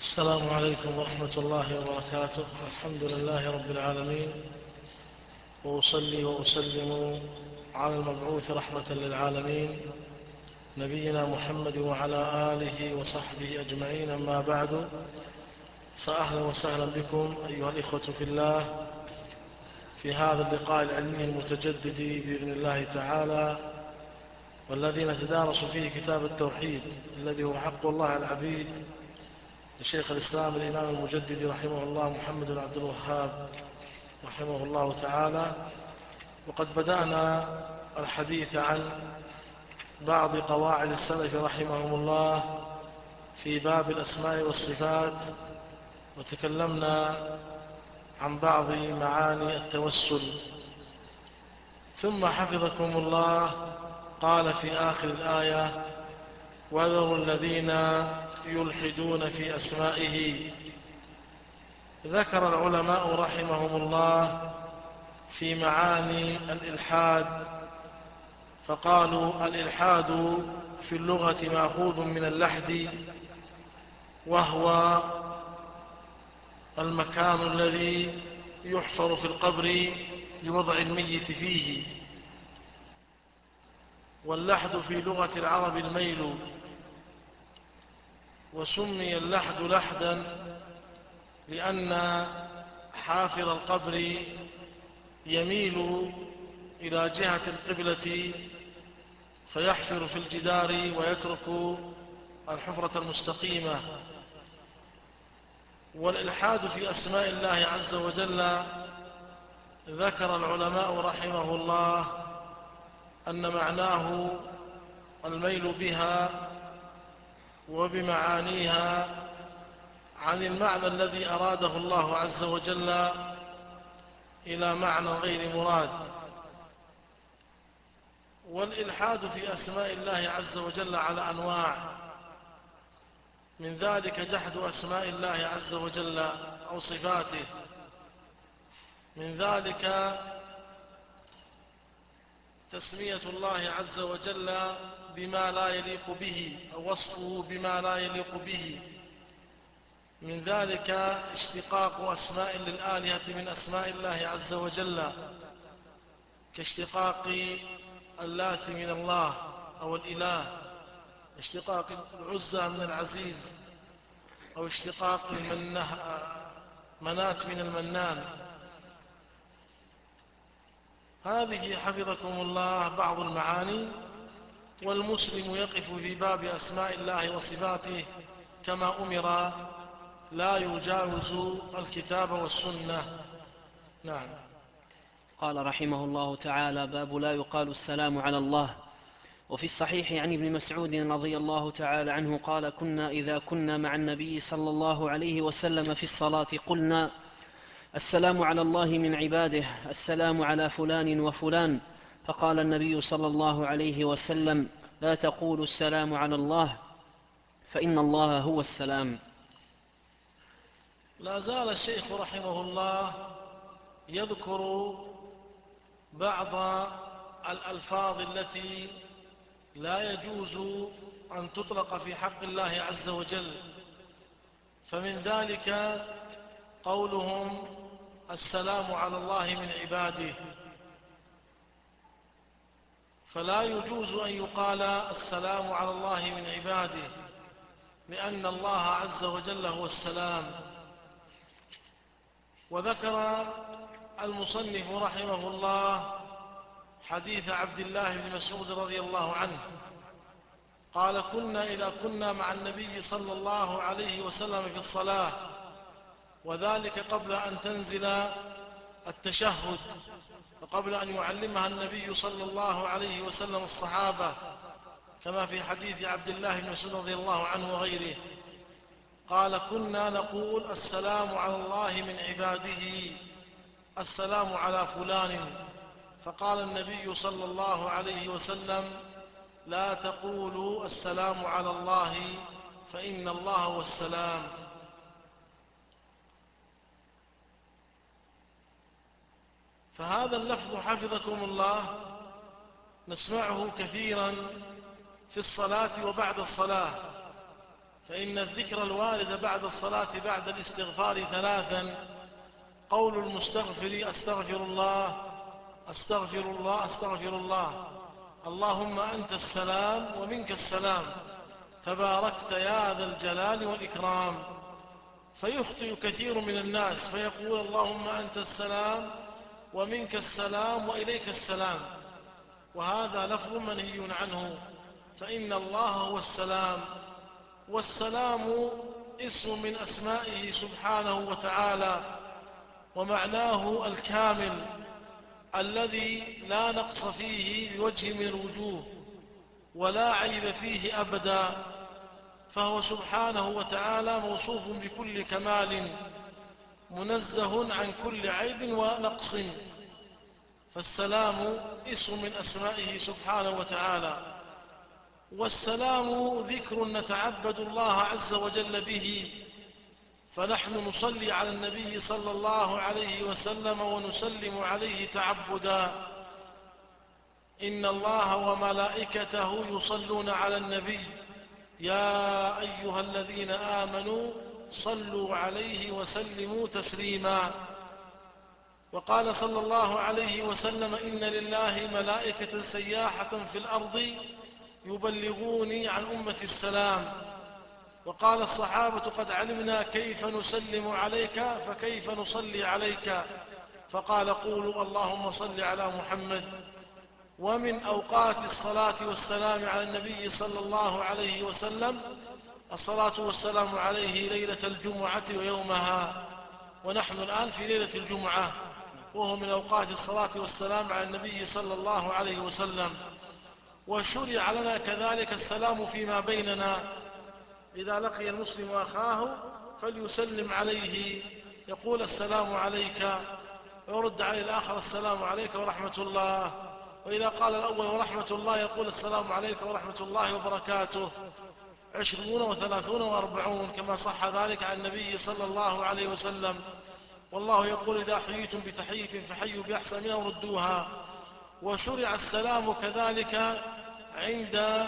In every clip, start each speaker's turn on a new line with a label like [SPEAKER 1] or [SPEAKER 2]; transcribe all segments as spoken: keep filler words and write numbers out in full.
[SPEAKER 1] السلام عليكم ورحمة الله وبركاته. الحمد لله رب العالمين، وأصلي وأسلم على المبعوث رحمة للعالمين نبينا محمد وعلى آله وصحبه أجمعين. أما بعد، فأهلا وسهلا بكم أيها الإخوة في الله في هذا اللقاء العلمي المتجدد بإذن الله تعالى، والذي نتدارس فيه كتاب التوحيد الذي هو حق الله على العبيد لشيخ الإسلام الإمام المجدد رحمه الله محمد بن عبد الوهاب رحمه الله تعالى. وقد بدأنا الحديث عن بعض قواعد السلف رحمهم الله في باب الأسماء والصفات، وتكلمنا عن بعض معاني التوسل. ثم حفظكم الله قال في آخر الآية: وذروا الذين يلحدون في أسمائه. ذكر العلماء رحمهم الله في معاني الإلحاد، فقالوا الإلحاد في اللغة مأخوذ من اللحد، وهو المكان الذي يحفر في القبر لوضع الميت فيه. واللحد في لغة العرب الميل، وسمي اللحد لحدا لأن حافر القبر يميل إلى جهة القبلة فيحفر في الجدار ويترك الحفرة المستقيمة. والإلحاد في أسماء الله عز وجل ذكر العلماء رحمه الله أن معناه الميل بها وبمعانيها عن المعنى الذي أراده الله عز وجل إلى معنى غير مراد. والإلحاد في أسماء الله عز وجل على أنواع، من ذلك جحد أسماء الله عز وجل أو صفاته، من ذلك تسمية الله عز وجل بما لا يليق به أو وصفه بما لا يليق به، من ذلك اشتقاق أسماء للآلهة من أسماء الله عز وجل، كاشتقاق اللات من الله أو الإله، اشتقاق العزى من العزيز، أو اشتقاق منات من المنان. هذه حفظكم الله بعض المعاني. والمسلم يقف في باب أسماء الله وصفاته كما أمر، لا يجاوز الكتاب والسنة. نعم.
[SPEAKER 2] قال رحمه الله تعالى: باب لا يقال السلام على الله. وفي الصحيح عن ابن مسعود رضي الله تعالى عنه قال: كنا إذا كنا مع النبي صلى الله عليه وسلم في الصلاة قلنا: السلام على الله من عباده، السلام على فلان وفلان. فقال النبي صلى الله عليه وسلم: لا تقولوا السلام على الله، فإن الله هو السلام.
[SPEAKER 1] لا زال الشيخ رحمه الله يذكر بعض الألفاظ التي لا يجوز أن تطلق في حق الله عز وجل. فمن ذلك قولهم: السلام على الله من عباده. فلا يجوز أن يقال السلام على الله من عباده، لأن الله عز وجل هو السلام. وذكر المصنف رحمه الله حديث عبد الله بن مسعود رضي الله عنه قال: كنا إذا كنا مع النبي صلى الله عليه وسلم في الصلاة، وذلك قبل أن تنزل التشهد، وقبل أن يعلمها النبي صلى الله عليه وسلم الصحابة، كما في حديث عبد الله بن مسعود رضي الله عنه وغيره. قال: كنا نقول السلام على الله من عباده، السلام على فلان. فقال النبي صلى الله عليه وسلم: لا تقولوا السلام على الله، فإن الله هو السلام. فهذا اللفظ حفظكم الله نسمعه كثيرا في الصلاة وبعد الصلاة، فإن الذكر الوارد بعد الصلاة بعد الاستغفار ثلاثا: قول المستغفر أستغفر الله أستغفر الله أستغفر الله، اللهم أنت السلام ومنك السلام تباركت يا ذا الجلال والإكرام. فيخطئ كثير من الناس فيقول اللهم أنت السلام ومنك السلام وإليك السلام، وهذا لفظ منهي عنه، فإن الله هو السلام، والسلام اسم من أسمائه سبحانه وتعالى، ومعناه الكامل الذي لا نقص فيه بوجه من الوجوه ولا عيب فيه أبدا، فهو سبحانه وتعالى موصوف بكل كمال منزه عن كل عيب ونقص. فالسلام اسم من أسمائه سبحانه وتعالى. والسلام ذكر نتعبد الله عز وجل به، فنحن نصلي على النبي صلى الله عليه وسلم ونسلم عليه تعبدا. إن الله وملائكته يصلون على النبي يا أيها الذين آمنوا صلوا عليه وسلموا تسليما. وقال صلى الله عليه وسلم إن لله ملائكة سياحة في الأرض يبلغوني عن أمة السلام. وقال الصحابة قد علمنا كيف نسلم عليك فكيف نصلي عليك، فقال قولوا اللهم صل على محمد. ومن أوقات الصلاة والسلام على النبي صلى الله عليه وسلم الصلاة والسلام عليه ليلة الجمعة ويومها، ونحن الآن في ليلة الجمعة، وهو من أوقات الصلاة والسلام على النبي صلى الله عليه وسلم. وشرع لنا كذلك السلام فيما بيننا، إذا لقي المسلم أخاه فليسلم عليه، يقول السلام عليك، ويرد عليه الآخر السلام عليك ورحمة الله. وإذا قال الأول ورحمة الله يقول السلام عليك ورحمة الله وبركاته، عشرون وثلاثون وأربعون، كما صح ذلك عن النبي صلى الله عليه وسلم. والله يقول إذا حييتم بتحية فحيوا بأحسن منها وردوها. وشرع السلام كذلك عند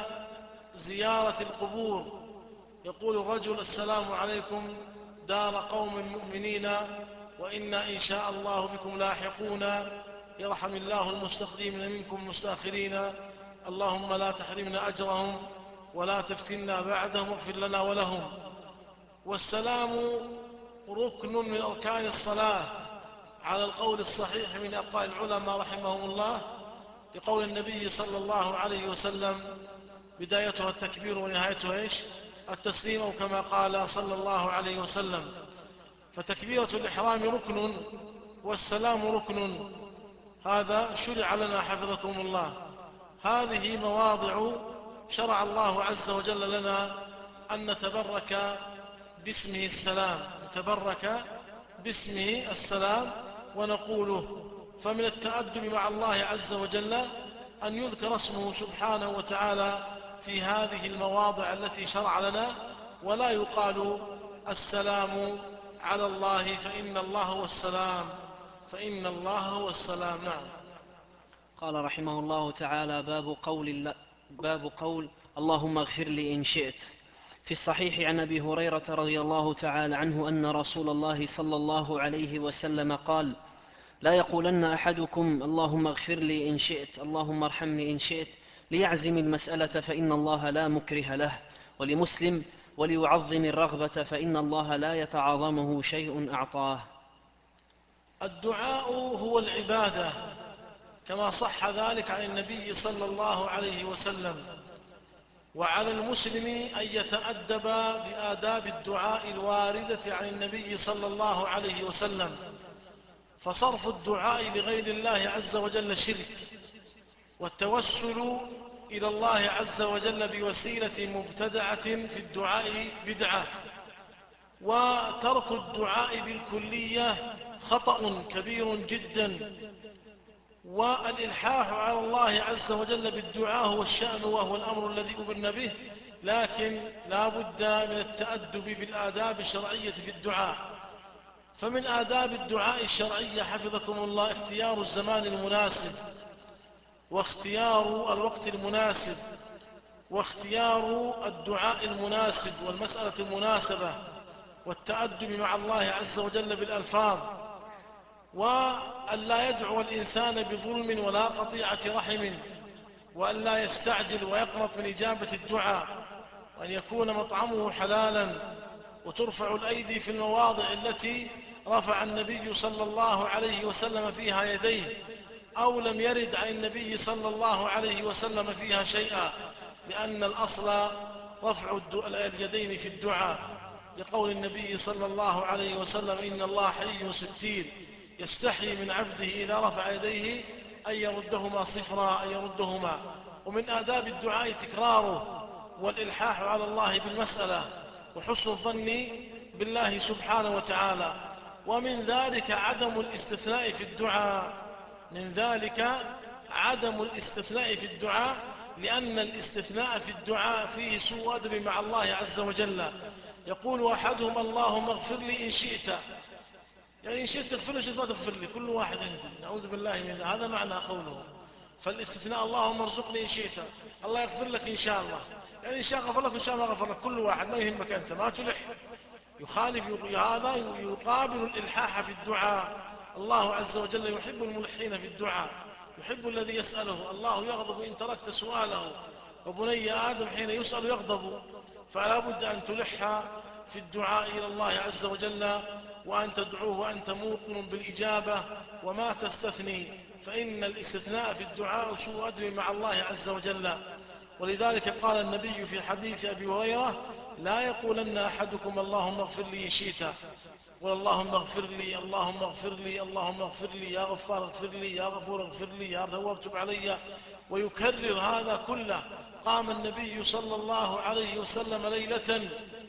[SPEAKER 1] زيارة القبور، يقول الرجل السلام عليكم دار قوم مؤمنين وإنا إن شاء الله بكم لاحقون، يرحم الله المستقدمين منكم المستاخرين، اللهم لا تحرمنا أجرهم ولا تفتنا بعدهم واغفر لنا ولهم. والسلام ركن من أركان الصلاة على القول الصحيح من أقوال العلماء رحمهم الله، لقول النبي صلى الله عليه وسلم بدايتها التكبير ونهايتها إيش؟ التسليم، أو كما قال صلى الله عليه وسلم. فتكبيرة الإحرام ركن والسلام ركن، هذا شرع لنا حفظكم الله. هذه مواضع شرع الله عز وجل لنا أن نتبرك باسمه السلام، نتبرك باسمه السلام ونقوله. فمن التأدب مع الله عز وجل أن يذكر اسمه سبحانه وتعالى في هذه المواضع التي شرع لنا، ولا يقال السلام على الله فإن الله هو السلام، فإن الله هو السلام. نعم.
[SPEAKER 2] قال رحمه الله تعالى: باب قول, الله باب قول اللهم اغفر لي إن شئت. في الصحيح عن أبي هريرة رضي الله تعالى عنه أن رسول الله صلى الله عليه وسلم قال: لا يقولن أحدكم اللهم اغفر لي إن شئت اللهم ارحمني إن شئت ليعزم المسألة فإن الله لا مكره له. ولمسلم: وليعظم الرغبة فإن الله لا يتعاظمه شيء أعطاه.
[SPEAKER 1] الدعاء هو العبادة كما صح ذلك عن النبي صلى الله عليه وسلم، وعلى المسلم أن يتأدب بآداب الدعاء الواردة عن النبي صلى الله عليه وسلم. فصرف الدعاء لغير الله عز وجل شرك، والتوسل إلى الله عز وجل بوسيلة مبتدعة في الدعاء بدعة، وترك الدعاء بالكلية خطأ كبير جدا. والإلحاح على الله عز وجل بالدعاء هو الشأن وهو الأمر الذي أمرنا به، لكن لا بد من التأدب بالآداب الشرعية في الدعاء. فمن آداب الدعاء الشرعية حفظكم الله اختيار الزمان المناسب واختيار الوقت المناسب، واختيار الدعاء المناسب والمسألة المناسبة والتأدب مع الله عز وجل بالألفاظ، وأن لا يدعو الإنسان بظلم ولا قطيعة رحم، وأن لا يستعجل ويقنط من إجابة الدعاء، وأن يكون مطعمه حلالا، وترفع الأيدي في المواضع التي رفع النبي صلى الله عليه وسلم فيها يديه، أو لم يرد عن النبي صلى الله عليه وسلم فيها شيئا، لأن الأصل رفع اليدين في الدعاء، لقول النبي صلى الله عليه وسلم: إن الله حي ستير يستحي من عبده إذا رفع يديه أن يردهما صفرا، أن يردهما. ومن آداب الدعاء تكراره والإلحاح على الله بالمسألة وحسن الظن بالله سبحانه وتعالى. ومن ذلك عدم الاستثناء في الدعاء من ذلك عدم الاستثناء في الدعاء لأن الاستثناء في الدعاء فيه سوء أدب مع الله عز وجل. يقول أحدهم: اللهم اغفر لي إن شئت، يعني إن شئت تغفر لي، شئت ما تغفر لي، كل واحد عندي، نعوذ بالله من هذا معنى قوله. فالاستثناء: اللهم ارزقني إن شئت، الله يغفر لك إن شاء الله، يعني إن شاء غفر لك، إن شاء ما غفر لك، كل واحد، ما يهمك أنت، ما تلح. يخالف هذا، يقابل الإلحاح في الدعاء. الله عز وجل يحب الملحين في الدعاء، يحب الذي يسأله. الله يغضب إن تركت سؤاله، وبني آدم حين يسأل يغضب. فلا بد أن تلح في الدعاء إلى الله عز وجل، وأن تدعوه وأنت موقن بالإجابة وما تستثني، فإن الاستثناء في الدعاء سوء أدب مع الله عز وجل. ولذلك قال النبي في حديث أبي هريرة: لا يقولن أحدكم اللهم اغفر لي إن شئت، قل اللهم اغفر لي، اللهم اغفر لي، اللهم اغفر لي، يا غفار اغفر لي، يا غفور اغفر لي، يا تواب تب علي، ويكرر هذا كله. قام النبي صلى الله عليه وسلم ليلة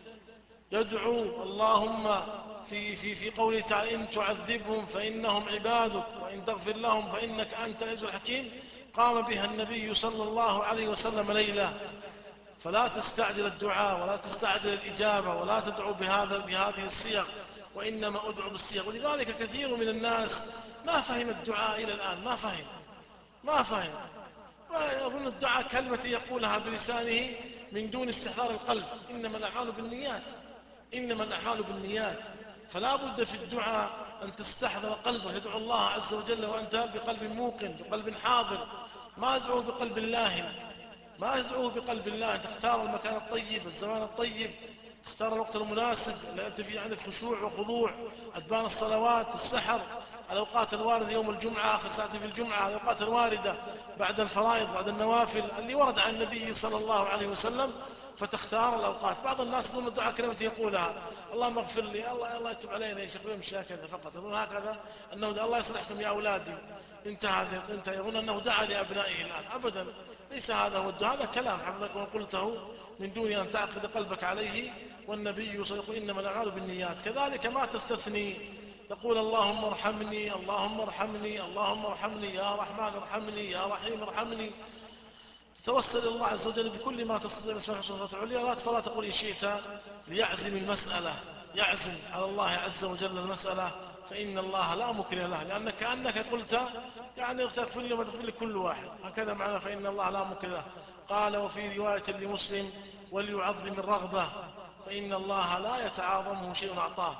[SPEAKER 1] يدعو اللهم في, في, في قوله تعالى: إن تعذبهم فإنهم عبادك وإن تغفر لهم فإنك أنت العزيز الحكيم. قام بها النبي صلى الله عليه وسلم ليلة. فلا تستعجل الدعاء ولا تستعجل الإجابة ولا تدعو بهذا بهذه الصيغ، وإنما أدعو بالصيغ. ولذلك كثير من الناس ما فهم الدعاء إلى الآن، ما فهم ما فهم ويظن الدعاء كلمة يقولها بلسانه من دون استحضار القلب. إنما الأعمال بالنيات، إنما الأعمال بالنيات. فلا بد في الدعاء أن تستحضر قلبه، تدعو الله عز وجل وأنت بقلب موقن، بقلب حاضر، ما تدعو بقلب لاهن، ما تدعوه بقلب الله. تختار المكان الطيب، الزمان الطيب، تختار الوقت المناسب اللي أنت فيه عندك خشوع وخضوع، أدبان الصلوات، السحر، الأوقات الواردة يوم الجمعة، آخر ساعة في الجمعة، الأوقات الواردة بعد الفرائض، بعد النوافل اللي ورد عن النبي صلى الله عليه وسلم، فتختار الأوقات. بعض الناس يظن الدعاء كلمة يقولها: اللهم اغفر لي، الله الله يتوب علينا يا شيخ، ويمشي هكذا فقط، يظن هكذا أنه الله يصلحكم يا أولادي، انتهى انتهى، يظن أنه دعا لأبنائه الآن. أبدا، ليس هذا هو الدعاء، هذا كلام حفظك وقلته من دون أن تعقد قلبك عليه. والنبي صلى الله عليه وسلم: إنما الأعمال بالنيات. كذلك ما تستثني، تقول اللهم ارحمني، اللهم ارحمني، اللهم ارحمني، يا رحمن ارحمني، يا رحيم ارحمني. توسل الله عز وجل بكل ما تستطيع باسماء الحسنى العليا. فلا تقول إن شئت ليعزم المسألة، يعزم على الله عز وجل المسألة، فإن الله لا مكره له، لأنك كأنك قلت يعني تغفر لي وما تغفر لي كل واحد، هكذا معنى فإن الله لا مكره له. قال وفي رواية لمسلم: وليعظم الرغبة، فإن الله لا يتعاظمه شيء أعطاه.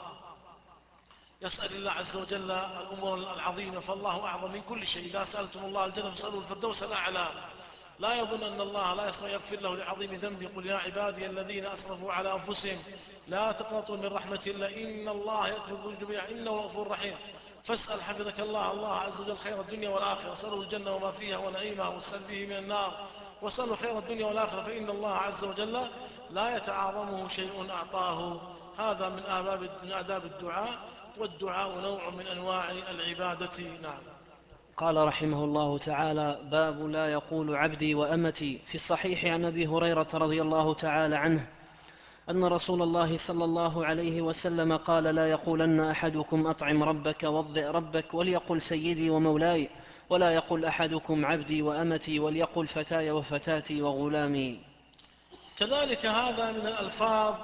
[SPEAKER 1] يسأل الله عز وجل الأمور العظيمة، فالله أعظم من كل شيء. إذا سألتم الله الجنة فاسألوا الفردوس الأعلى. لا يظن أن الله لا يستطيع يغفر له لعظيم ذنبه. قل يا عبادي الذين أسرفوا على أنفسهم لا تقنطوا من رحمة الله إن الله يغفر الذنوب جميعا إنه غفور رحيم. فاسأل حفظك الله الله عز وجل خير الدنيا والآخرة، واسأله الجنة وما فيها ونعيمها، واسأل فيه من النار، واسأله خير الدنيا والآخرة، فإن الله عز وجل لا يتعاظمه شيء أعطاه. هذا من آداب من آداب الدعاء، والدعاء نوع من أنواع العبادة. نعم.
[SPEAKER 2] قال رحمه الله تعالى: باب لا يقول عبدي وأمتي. في الصحيح عن أبي هريرة رضي الله تعالى عنه أن رسول الله صلى الله عليه وسلم قال: لا يقولن أحدكم أطعم ربك وضئ ربك، وليقل سيدي ومولاي، ولا يقول أحدكم عبدي وأمتي، وليقل فتاي وفتاتي وغلامي.
[SPEAKER 1] كذلك هذا من الألفاظ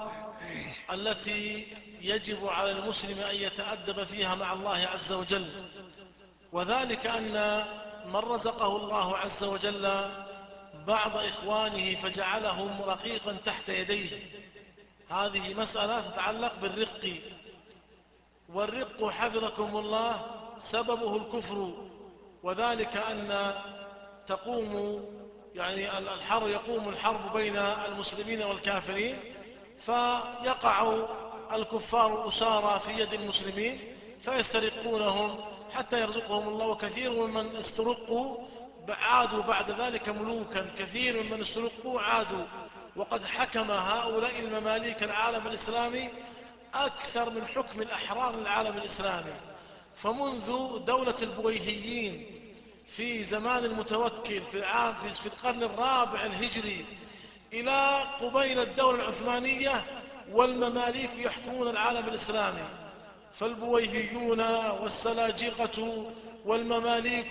[SPEAKER 1] التي يجب على المسلم أن يتأدب فيها مع الله عز وجل، وذلك أن من رزقه الله عز وجل بعض إخوانه فجعلهم رقيقا تحت يديه. هذه مسألة تتعلق بالرق، والرق حفظكم الله سببه الكفر، وذلك أن تقوم يعني الحرب يقوم الحرب بين المسلمين والكافرين، فيقع الكفار أسارى في يد المسلمين فيسترقونهم حتى يرزقهم الله، وكثير ممن استرقوا عادوا بعد ذلك ملوكا، كثير ممن استرقوا عادوا. وقد حكم هؤلاء المماليك العالم الإسلامي أكثر من حكم الأحرار العالم الإسلامي. فمنذ دولة البويهيين في زمان المتوكل في العام في القرن الرابع الهجري إلى قبيل الدولة العثمانية والمماليك يحكمون العالم الإسلامي، فالبويهيون والسلاجقة والمماليك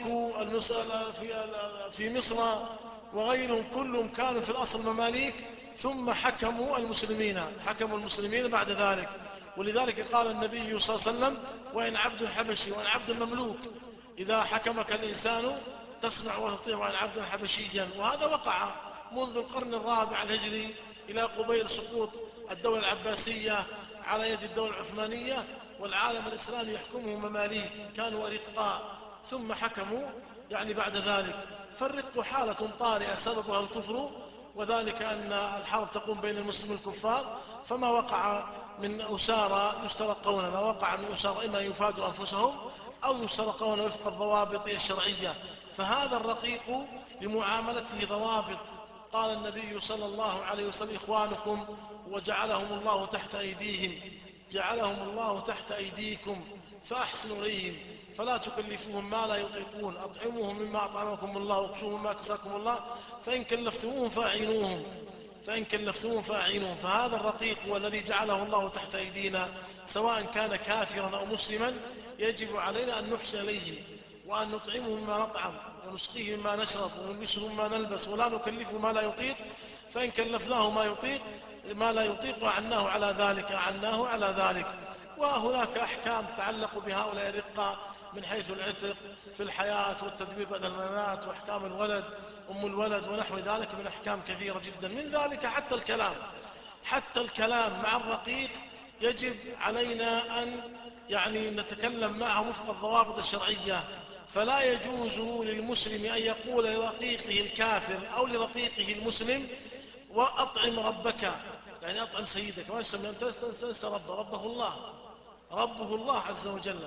[SPEAKER 1] في مصر وغيرهم كلهم كانوا في الأصل مماليك، ثم حكموا المسلمين حكموا المسلمين بعد ذلك. ولذلك قال النبي صلى الله عليه وسلم: وإن عبد حبشي وإن عبد مملوك إذا حكمك الإنسان تسمع وتطيع وإن عبد حبشيا. وهذا وقع منذ القرن الرابع الهجري إلى قبيل سقوط الدولة العباسية على يد الدولة العثمانية، والعالم الإسلامي يحكمه مماليك كانوا أرقاء ثم حكموا يعني بعد ذلك. فالرق حالة طارئة سببها الكفر، وذلك أن الحرب تقوم بين المسلمين والكفار، فما وقع من أسارى يسترقون، ما وقع من أسارى إما يفادوا أنفسهم أو يسترقون وفق الضوابط الشرعية. فهذا الرقيق لمعاملته ضوابط. قال النبي صلى الله عليه وسلم: إخوانكم وجعلهم الله تحت أيديهم جعلهم الله تحت أيديكم فأحسنوا إليهم فلا تكلفوهم ما لا يطيقون، أطعموهم مما أطعمكم الله واكسوهم مما كساكم الله، فإن كلفتموهم فأعينوهم فإن كلفتموهم فأعينوهم. فهذا الرقيق والذي جعله الله تحت أيدينا سواء كان كافرا أو مسلما يجب علينا أن نحسن إليه، وأن نطعمه مما نطعم ونسقيه مما نشرب ونلبسه مما نلبس، ولا نكلفه ما لا يطيق. فإن كلفناه ما يطيق ما لا يطيق أعناه على ذلك أعناه على ذلك. وهناك أحكام تتعلق بهؤلاء الرقة من حيث العتق في الحياة والتدبير بعد الممات، وأحكام الولد أم الولد ونحو ذلك من أحكام كثيرة جدا. من ذلك حتى الكلام حتى الكلام مع الرقيق يجب علينا أن يعني نتكلم معه وفق الضوابط الشرعية. فلا يجوز للمسلم أن يقول لرقيقه الكافر أو لرقيقه المسلم: وأطعم ربك، يعني أطعم سيدك. ما يسمى أنت تنسى ربه ربه الله ربه الله عز وجل.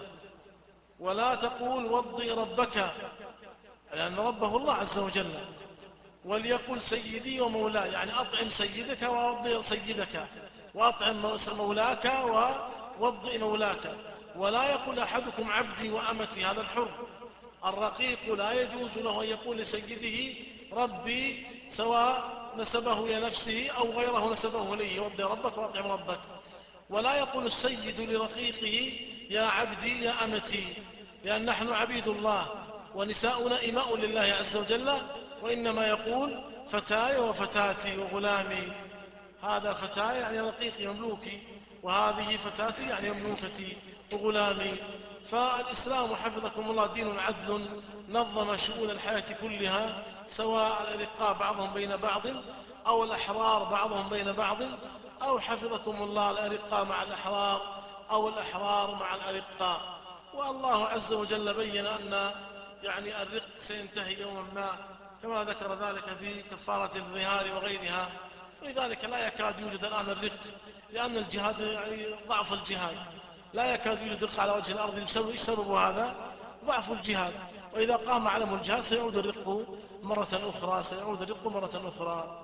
[SPEAKER 1] ولا تقول وضي ربك، لأن ربه الله عز وجل. وليقل سيدي ومولاي، يعني أطعم سيدك ووضي سيدك، وأطعم مولاك ووضي مولاك. ولا يقول أحدكم عبدي وأمتي، هذا الحر. الرقيق لا يجوز له أن يقول لسيده ربي، سواء نسبه إلى نفسه أو غيره نسبه إليه: وضي ربك وأطعم ربك. ولا يقول السيد لرقيقه يا عبدي يا أمتي، لأن نحن عبيد الله ونساؤنا إماء لله عز وجل، وإنما يقول فتاي وفتاتي وغلامي. هذا فتاي يعني رقيقي مملوكي، وهذه فتاتي يعني مملوكتي وغلامي. فالإسلام حفظكم الله دين عدل نظم شؤون الحياة كلها، سواء الأرقاء بعضهم بين بعض أو الأحرار بعضهم بين بعض، أو حفظكم الله الأرقاء مع الأحرار أو الأحرار مع الأرقاء. والله عز وجل بين أن يعني الرق سينتهي يوما ما، كما ذكر ذلك في كفارة الظهار وغيرها. ولذلك لا يكاد يوجد الآن الرق، لأن الجهاد يعني ضعف الجهاد، لا يكاد يوجد رق على وجه الأرض. بسبب سبب هذا ضعف الجهاد، وإذا قام علم الجهاد سيعود الرق مرة أخرى سيعود الرق مرة أخرى.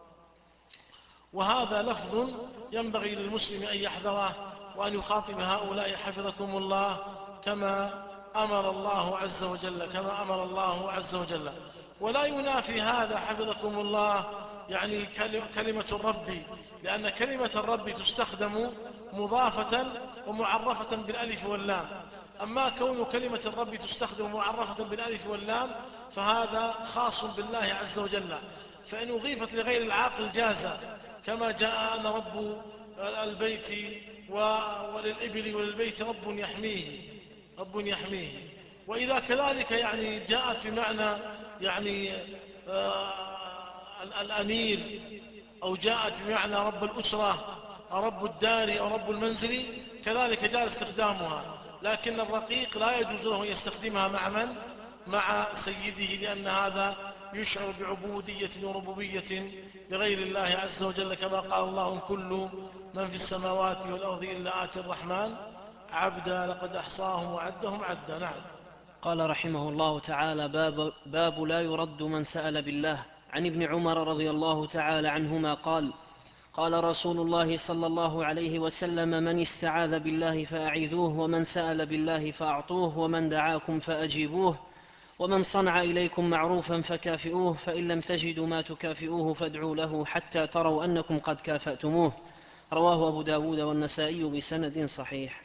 [SPEAKER 1] وهذا لفظ ينبغي للمسلم أن يحذره وأن يخاطب هؤلاء حفظكم الله كما أمر الله عز وجل كما أمر الله عز وجل. ولا ينافي هذا حفظكم الله يعني كلمة الرب، لأن كلمة الرب تستخدم مضافة ومعرفة بالألف واللام. أما كون كلمة الرب تستخدم معرفة بالألف واللام فهذا خاص بالله عز وجل، فإن أضيفت لغير العاقل جاز، كما جاء أنا رب البيت وللإبل وللبيت رب يحميه رب يحميه. وإذا كذلك يعني جاءت بمعنى يعني الأمير، أو جاءت بمعنى رب الأسرة أو رب الدار أو رب المنزل، كذلك جاء استخدامها. لكن الرقيق لا يجوز له أن يستخدمها مع من؟ مع سيده، لأن هذا يشعر بعبودية وربوبية لغير الله عز وجل، كما قال الله: كل من في السماوات والأرض إلا آتي الرحمن عبدا لقد أحصاهم وعدهم عدا. نعم.
[SPEAKER 2] قال رحمه الله تعالى: باب, باب لا يرد من سأل بالله. عن ابن عمر رضي الله تعالى عنهما قال: قال رسول الله صلى الله عليه وسلم: من استعاذ بالله فأعيذوه، ومن سأل بالله فأعطوه، ومن دعاكم فأجيبوه، ومن صنع إليكم معروفا فكافئوه، فإن لم تجدوا ما تكافئوه فادعوا له حتى تروا أنكم قد كافأتموه. رواه أبو داود والنسائي بسند صحيح.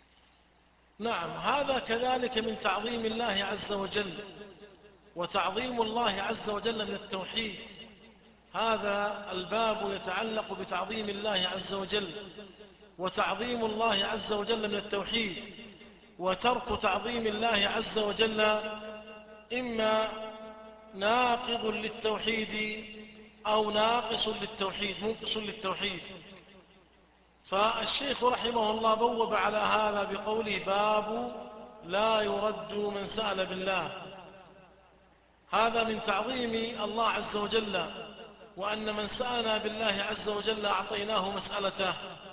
[SPEAKER 1] نعم، هذا كذلك من تعظيم الله عز وجل، وتعظيم الله عز وجل من التوحيد. هذا الباب يتعلق بتعظيم الله عز وجل، وتعظيم الله عز وجل من التوحيد. وترك تعظيم الله عز وجل إما ناقض للتوحيد أو ناقص للتوحيد، منقص للتوحيد. فالشيخ رحمه الله بوب على هذا بقوله: باب لا يرد من سأل بالله. هذا من تعظيم الله عز وجل، وأن من سألنا بالله عز وجل أعطيناه مسألته.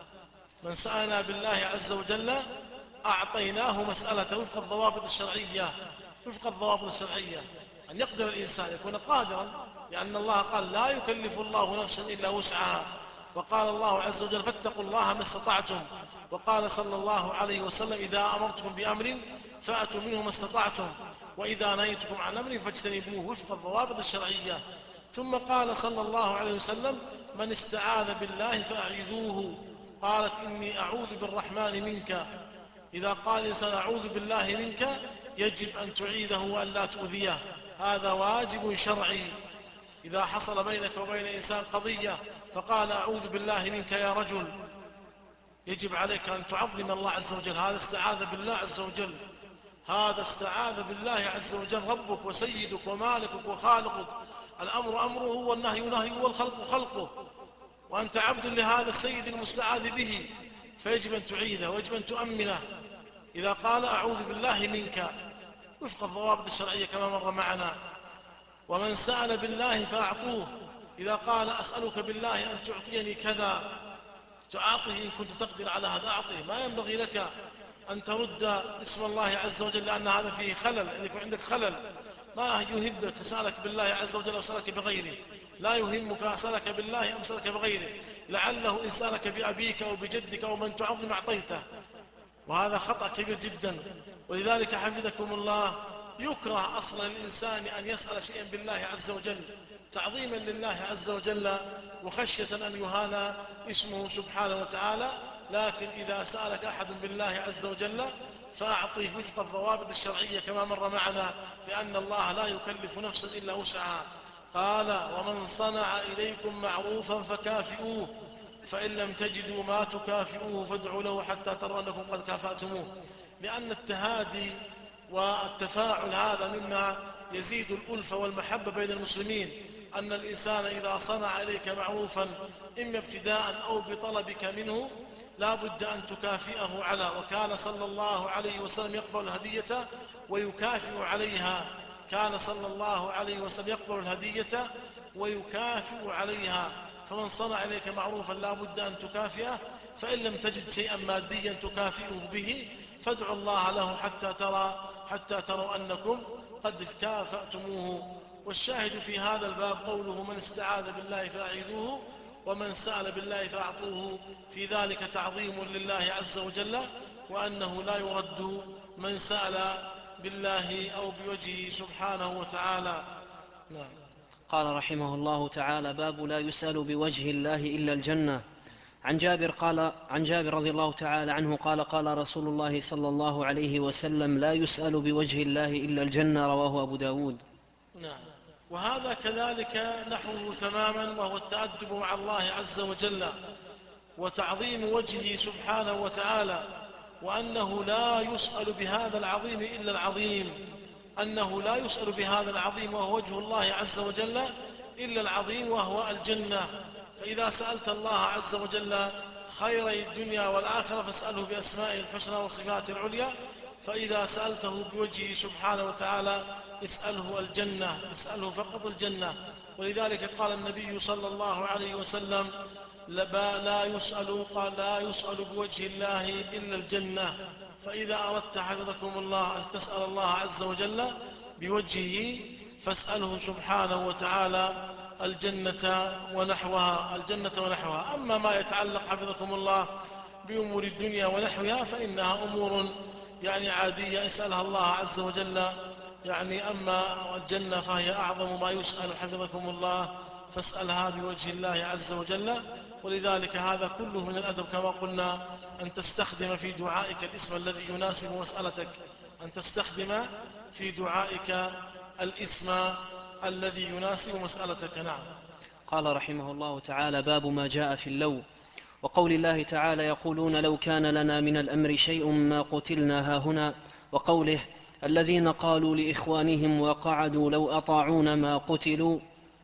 [SPEAKER 1] من سألنا بالله عز وجل أعطيناه مسألته وفق الضوابط الشرعية، وفق الضوابط الشرعية، أن يقدر الإنسان يكون قادرا، لأن الله قال: لا يكلف الله نفسا إلا وسعها. وقال الله عز وجل: فاتقوا الله ما استطعتم. وقال صلى الله عليه وسلم: إذا أمرتكم بأمر فأتوا منه ما استطعتم، وإذا نهيتكم عن أمر فاجتنبوه، وفق الضوابط الشرعية. ثم قال صلى الله عليه وسلم: من استعاذ بالله فأعيذوه. قالت: إني أعوذ بالرحمن منك. إذا قال الإنسان: أعوذ بالله منك، يجب أن تعيذه وأن لا تؤذيه. هذا واجب شرعي. إذا حصل بينك وبين إنسان قضية فقال: أعوذ بالله منك يا رجل، يجب عليك أن تعظم الله عز وجل. هذا استعاذ بالله عز وجل، هذا استعاذ بالله عز وجل، ربك وسيدك ومالكك وخالقك. الأمر أمره والنهي نهيه والخلق خلقه، وأنت عبد لهذا السيد المستعاذ به، فيجب أن تعيذه ويجب أن تؤمنه. إذا قال: أعوذ بالله منك، وفق الضوابط الشرعية كما مر معنا. ومن سأل بالله فأعطوه. إذا قال: أسألك بالله أن تعطيني كذا، تعاطيه إن كنت تقدر على هذا، أعطيه. ما ينبغي لك أن ترد اسم الله عز وجل، لأن هذا فيه خلل، أن يكون عندك خلل. ما يهمك سألك بالله عز وجل أو سألك بغيره، لا يهمك أسألك بالله أم سألك بغيره. لعله إن سألك بأبيك أو بجدك أو من تعظم أعطيته، وهذا خطأ كبير جدا. ولذلك حفظكم الله يكره أصلا للإنسان أن يسأل شيئا بالله عز وجل تعظيما لله عز وجل، وخشية أن يهان اسمه سبحانه وتعالى. لكن إذا سألك أحد بالله عز وجل فأعطيه وفق الضوابط الشرعية كما مر معنا، لأن الله لا يكلف نفسا إلا وسعها. قال: ومن صنع إليكم معروفا فكافئوه، فإن لم تجدوا ما تكافئوه فادعوا له حتى تروا أنكم قد كافأتموه. لأن التهادي والتفاعل هذا مما يزيد الألفة والمحبة بين المسلمين. أن الإنسان إذا صنع إليك معروفا إما ابتداء أو بطلبك منه لا بد أن تكافئه على. وكان صلى الله عليه وسلم يقبل الهدية ويكافئ عليها. كان صلى الله عليه وسلم يقبل الهدية ويكافئ عليها. فمن صنع إليك معروفا لا بد أن تكافئه، فإن لم تجد شيئا ماديا تكافئه به فادعوا الله له حتى ترى حتى تروا أنكم قد كافأتموه. والشاهد في هذا الباب قوله: من استعاذ بالله فأعيذوه، ومن سأل بالله فأعطوه. في ذلك تعظيم لله عز وجل، وأنه لا يرد من سأل بالله أو بوجهه سبحانه وتعالى. نعم.
[SPEAKER 2] قال رحمه الله تعالى: باب لا يسأل بوجه الله إلا الجنة. عن جابر قال عن جابر رضي الله تعالى عنه قال: قال رسول الله صلى الله عليه وسلم: لا يسأل بوجه الله إلا الجنة. رواه أبو داود.
[SPEAKER 1] نعم. وهذا كذلك نحوه تماما، وهو التأدب مع الله عز وجل وتعظيم وجهه سبحانه وتعالى، وأنه لا يسأل بهذا العظيم إلا العظيم. أنه لا يسأل بهذا العظيم وهو وجه الله عز وجل إلا العظيم وهو الجنة. فإذا سألت الله عز وجل خيري الدنيا والآخرة فاسأله بأسمائه الحسنى وصفاته العليا، فإذا سألته بوجهه سبحانه وتعالى اسأله الجنة، اسأله فقط الجنة. ولذلك قال النبي صلى الله عليه وسلم لا يسأل قال لا يسأل بوجه الله إلا الجنة. فإذا أردت حفظكم الله أن تسأل الله عز وجل بوجهه فاسأله سبحانه وتعالى الجنة ونحوها الجنة ونحوها. أما ما يتعلق حفظكم الله بأمور الدنيا ونحوها فإنها أمور يعني عادية اسألها الله عز وجل يعني. أما الجنة فهي أعظم ما يسأل حفظكم الله، فاسألها بوجه الله عز وجل. ولذلك هذا كله من الأدب كما قلنا أن تستخدم في دعائك الاسم الذي يناسب مسألتك، أن تستخدم في دعائك الاسم الذي يناسب مسألتك. نعم.
[SPEAKER 2] قال رحمه الله تعالى: باب ما جاء في اللو. وقول الله تعالى: يقولون لو كان لنا من الأمر شيء ما قتلنا هاهنا. وقوله: الذين قالوا لإخوانهم وقعدوا لو أطاعون ما قتلوا.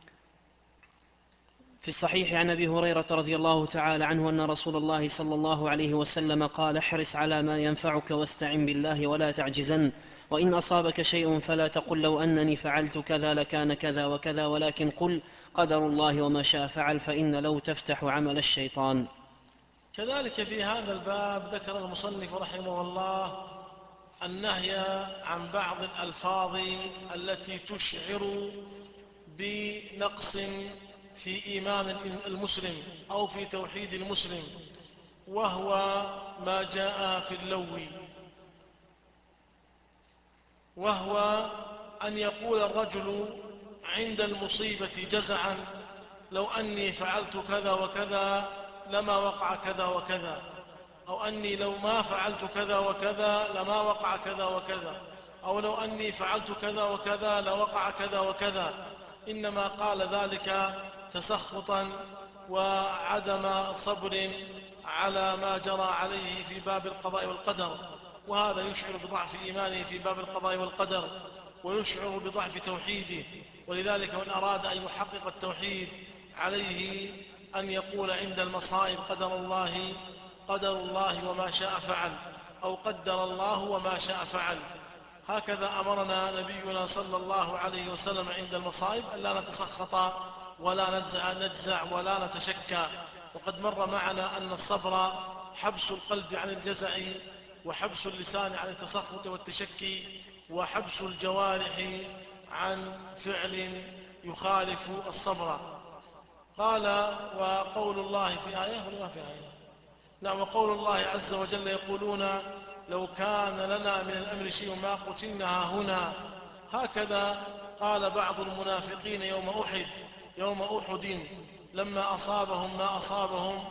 [SPEAKER 2] في الصحيح عن أبي هريرة رضي الله تعالى عنه أن رسول الله صلى الله عليه وسلم قال: احرص على ما ينفعك واستعن بالله ولا تعجزن، وإن أصابك شيء فلا تقل لو أنني فعلت كذا لكان كذا وكذا، ولكن قل قدر الله وما شاء فعل، فإن لو تفتح عمل الشيطان.
[SPEAKER 1] كذلك في هذا الباب ذكر المصنف رحمه الله النهي عن بعض الألفاظ التي تشعر بنقص في إيمان المسلم أو في توحيد المسلم، وهو ما جاء في اللو، وهو أن يقول الرجل عند المصيبة جزعا: لو أني فعلت كذا وكذا لما وقع كذا وكذا، أو أني لو ما فعلت كذا وكذا لما وقع كذا وكذا، أو لو أني فعلت كذا وكذا لوقع كذا وكذا. إنما قال ذلك تسخطا وعدم صبر على ما جرى عليه في باب القضاء والقدر، وهذا يشعر بضعف إيمانه في باب القضاء والقدر ويشعر بضعف توحيده. ولذلك من أراد أن يحقق التوحيد عليه أن يقول عند المصائب: قدر الله قدر الله وما شاء فعل، أو قدر الله وما شاء فعل. هكذا أمرنا نبينا صلى الله عليه وسلم عند المصائب أن لا نتسخط ولا نجزع, نجزع ولا نتشكى. وقد مر معنا أن الصبر حبس القلب عن الجزع، وحبس اللسان عن التسخط والتشكي، وحبس الجوارح عن فعل يخالف الصبر. قال: وقول الله في آية ولا في آية؟ نعم. وقول الله عز وجل: يقولون لو كان لنا من الأمر شيء ما قتلنا هنا. هكذا قال بعض المنافقين يوم أحد يوم أحد لما أصابهم ما أصابهم،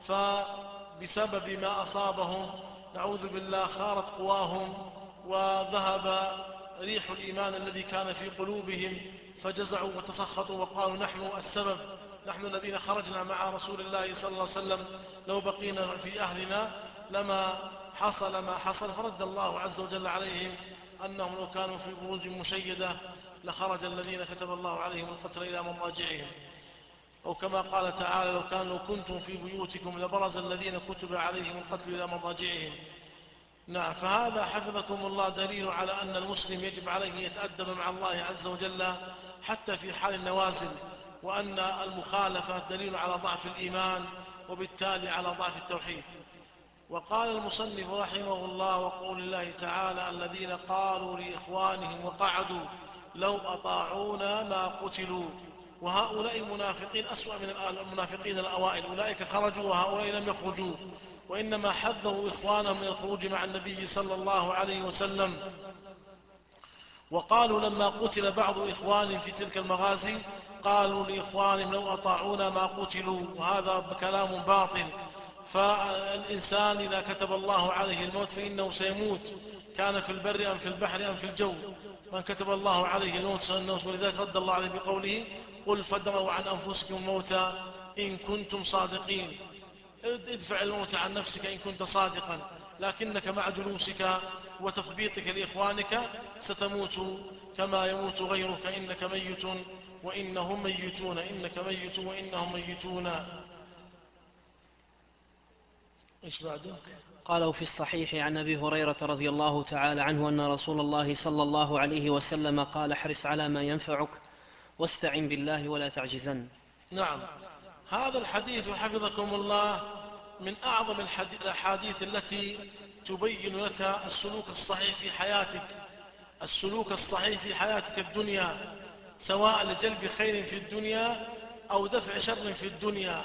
[SPEAKER 1] فبسبب ما أصابهم نعوذ بالله خارت قواهم وذهب ريح الإيمان الذي كان في قلوبهم، فجزعوا وتسخطوا وقالوا: نحن السبب، نحن الذين خرجنا مع رسول الله صلى الله عليه وسلم، لو بقينا في أهلنا لما حصل ما حصل. فرد الله عز وجل عليهم أنهم لو كانوا في بروج مشيدة لخرج الذين كتب الله عليهم القتل إلى مضاجعهم. أو كما قال تعالى: لو كانوا كنتم في بيوتكم لبرز الذين كتب عليهم القتل إلى مضاجعهم. نعم. فهذا حفظكم الله دليل على أن المسلم يجب عليه أن يتأدب مع الله عز وجل حتى في حال النوازل، وأن المخالفة دليل على ضعف الإيمان وبالتالي على ضعف التوحيد. وقال المصنف رحمه الله: وقول الله تعالى: الذين قالوا لإخوانهم وقعدوا لو أطاعونا ما قتلوا. وهؤلاء المنافقين أسوأ من المنافقين الأوائل، أولئك خرجوا وهؤلاء لم يخرجوا، وإنما حذروا إخوانهم من الخروج مع النبي صلى الله عليه وسلم. وقالوا لما قتل بعض إخوانهم في تلك المغازي قالوا لإخوانهم لو أطاعونا ما قتلوا، وهذا كلام باطل. فالإنسان إذا كتب الله عليه الموت فإنه سيموت، كان في البر أم في البحر أم في الجو. من كتب الله عليه الموت سيموت. ولذلك رد الله عليه بقوله: قل فادروا عن أنفسكم الموت إن كنتم صادقين. ادفع الموت عن نفسك إن كنت صادقا، لكنك مع جلوسك وتثبيطك لإخوانك ستموت كما يموت غيرك، إنك ميت وإنهم ميتون، إنك ميت وإنهم ميتون. إيش بعده؟
[SPEAKER 2] قالوا في الصحيح عن أبي هريرة رضي الله تعالى عنه أن رسول الله صلى الله عليه وسلم قال احرص على ما ينفعك واستعن بالله ولا تعجزن.
[SPEAKER 1] نعم، هذا الحديث حفظكم الله من أعظم الأحاديث التي تبين لك السلوك الصحيح في حياتك، السلوك الصحيح في حياتك الدنيا، سواء لجلب خير في الدنيا أو دفع شر في الدنيا،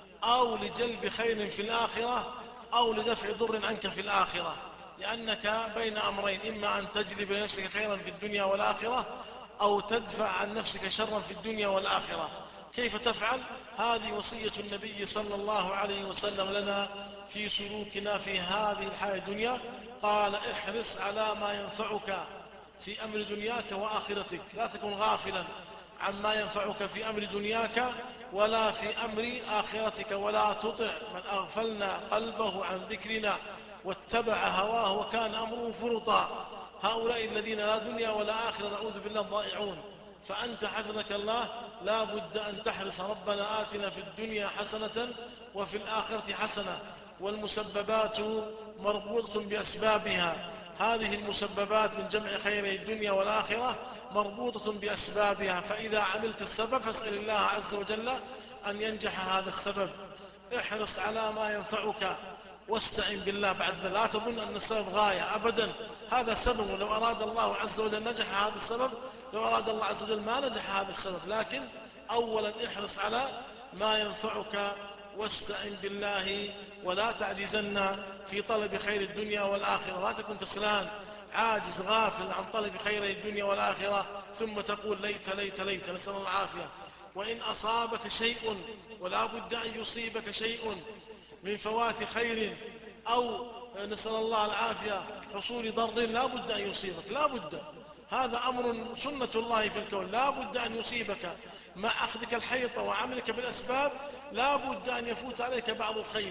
[SPEAKER 1] أو لجلب خير في الآخرة أو لدفع ضر عنك في الآخرة، لأنك بين أمرين، إما أن تجلب لنفسك خيرا في الدنيا والآخرة أو تدفع عن نفسك شرا في الدنيا والآخرة. كيف تفعل؟ هذه وصية النبي صلى الله عليه وسلم لنا في سلوكنا في هذه الحياة الدنيا. قال احرص على ما ينفعك في أمر دنياك وآخرتك، لا تكن غافلا عما ينفعك في أمر دنياك ولا في أمر آخرتك، ولا تطع من أغفلنا قلبه عن ذكرنا واتبع هواه وكان أمره فرطا. هؤلاء الذين لا دنيا ولا آخرة نعوذ بالله ضائعون. فأنت حفظك الله لا بد أن تحرص ربنا آتنا في الدنيا حسنة وفي الآخرة حسنة، والمسببات مربوطة بأسبابها. هذه المسببات من جمع خيري الدنيا والآخرة مربوطة بأسبابها، فإذا عملت السبب فاسأل الله عز وجل أن ينجح هذا السبب. احرص على ما ينفعك واستعن بالله. بعد لا تظن أن السبب غاية أبدا، هذا سبب، ولو أراد الله عز وجل نجح هذا السبب، لو أراد الله عز وجل ما نجح هذا السبب. لكن أولا احرص على ما ينفعك واستعن بالله ولا تعجزن في طلب خير الدنيا والآخرة. لا تكن كسلان عاجز غافل عن طلب خير الدنيا والآخرة ثم تقول ليت ليت ليت، نسأل الله العافية. وإن أصابك شيء، ولا بد أن يصيبك شيء من فوات خير أو نسأل الله العافية حصول ضر، لا بد أن يصيبك، لا بد، هذا أمر سنة الله في الكون، لا بد أن يصيبك مع أخذك الحيطة وعملك بالأسباب. لا بد أن يفوت عليك بعض الخير،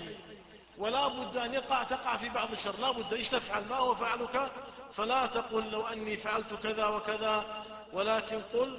[SPEAKER 1] ولا بد أن يقع تقع في بعض الشر. لا بد إيش تفعل؟ ما هو فعلك؟ فلا تقل لو أني فعلت كذا وكذا، ولكن قل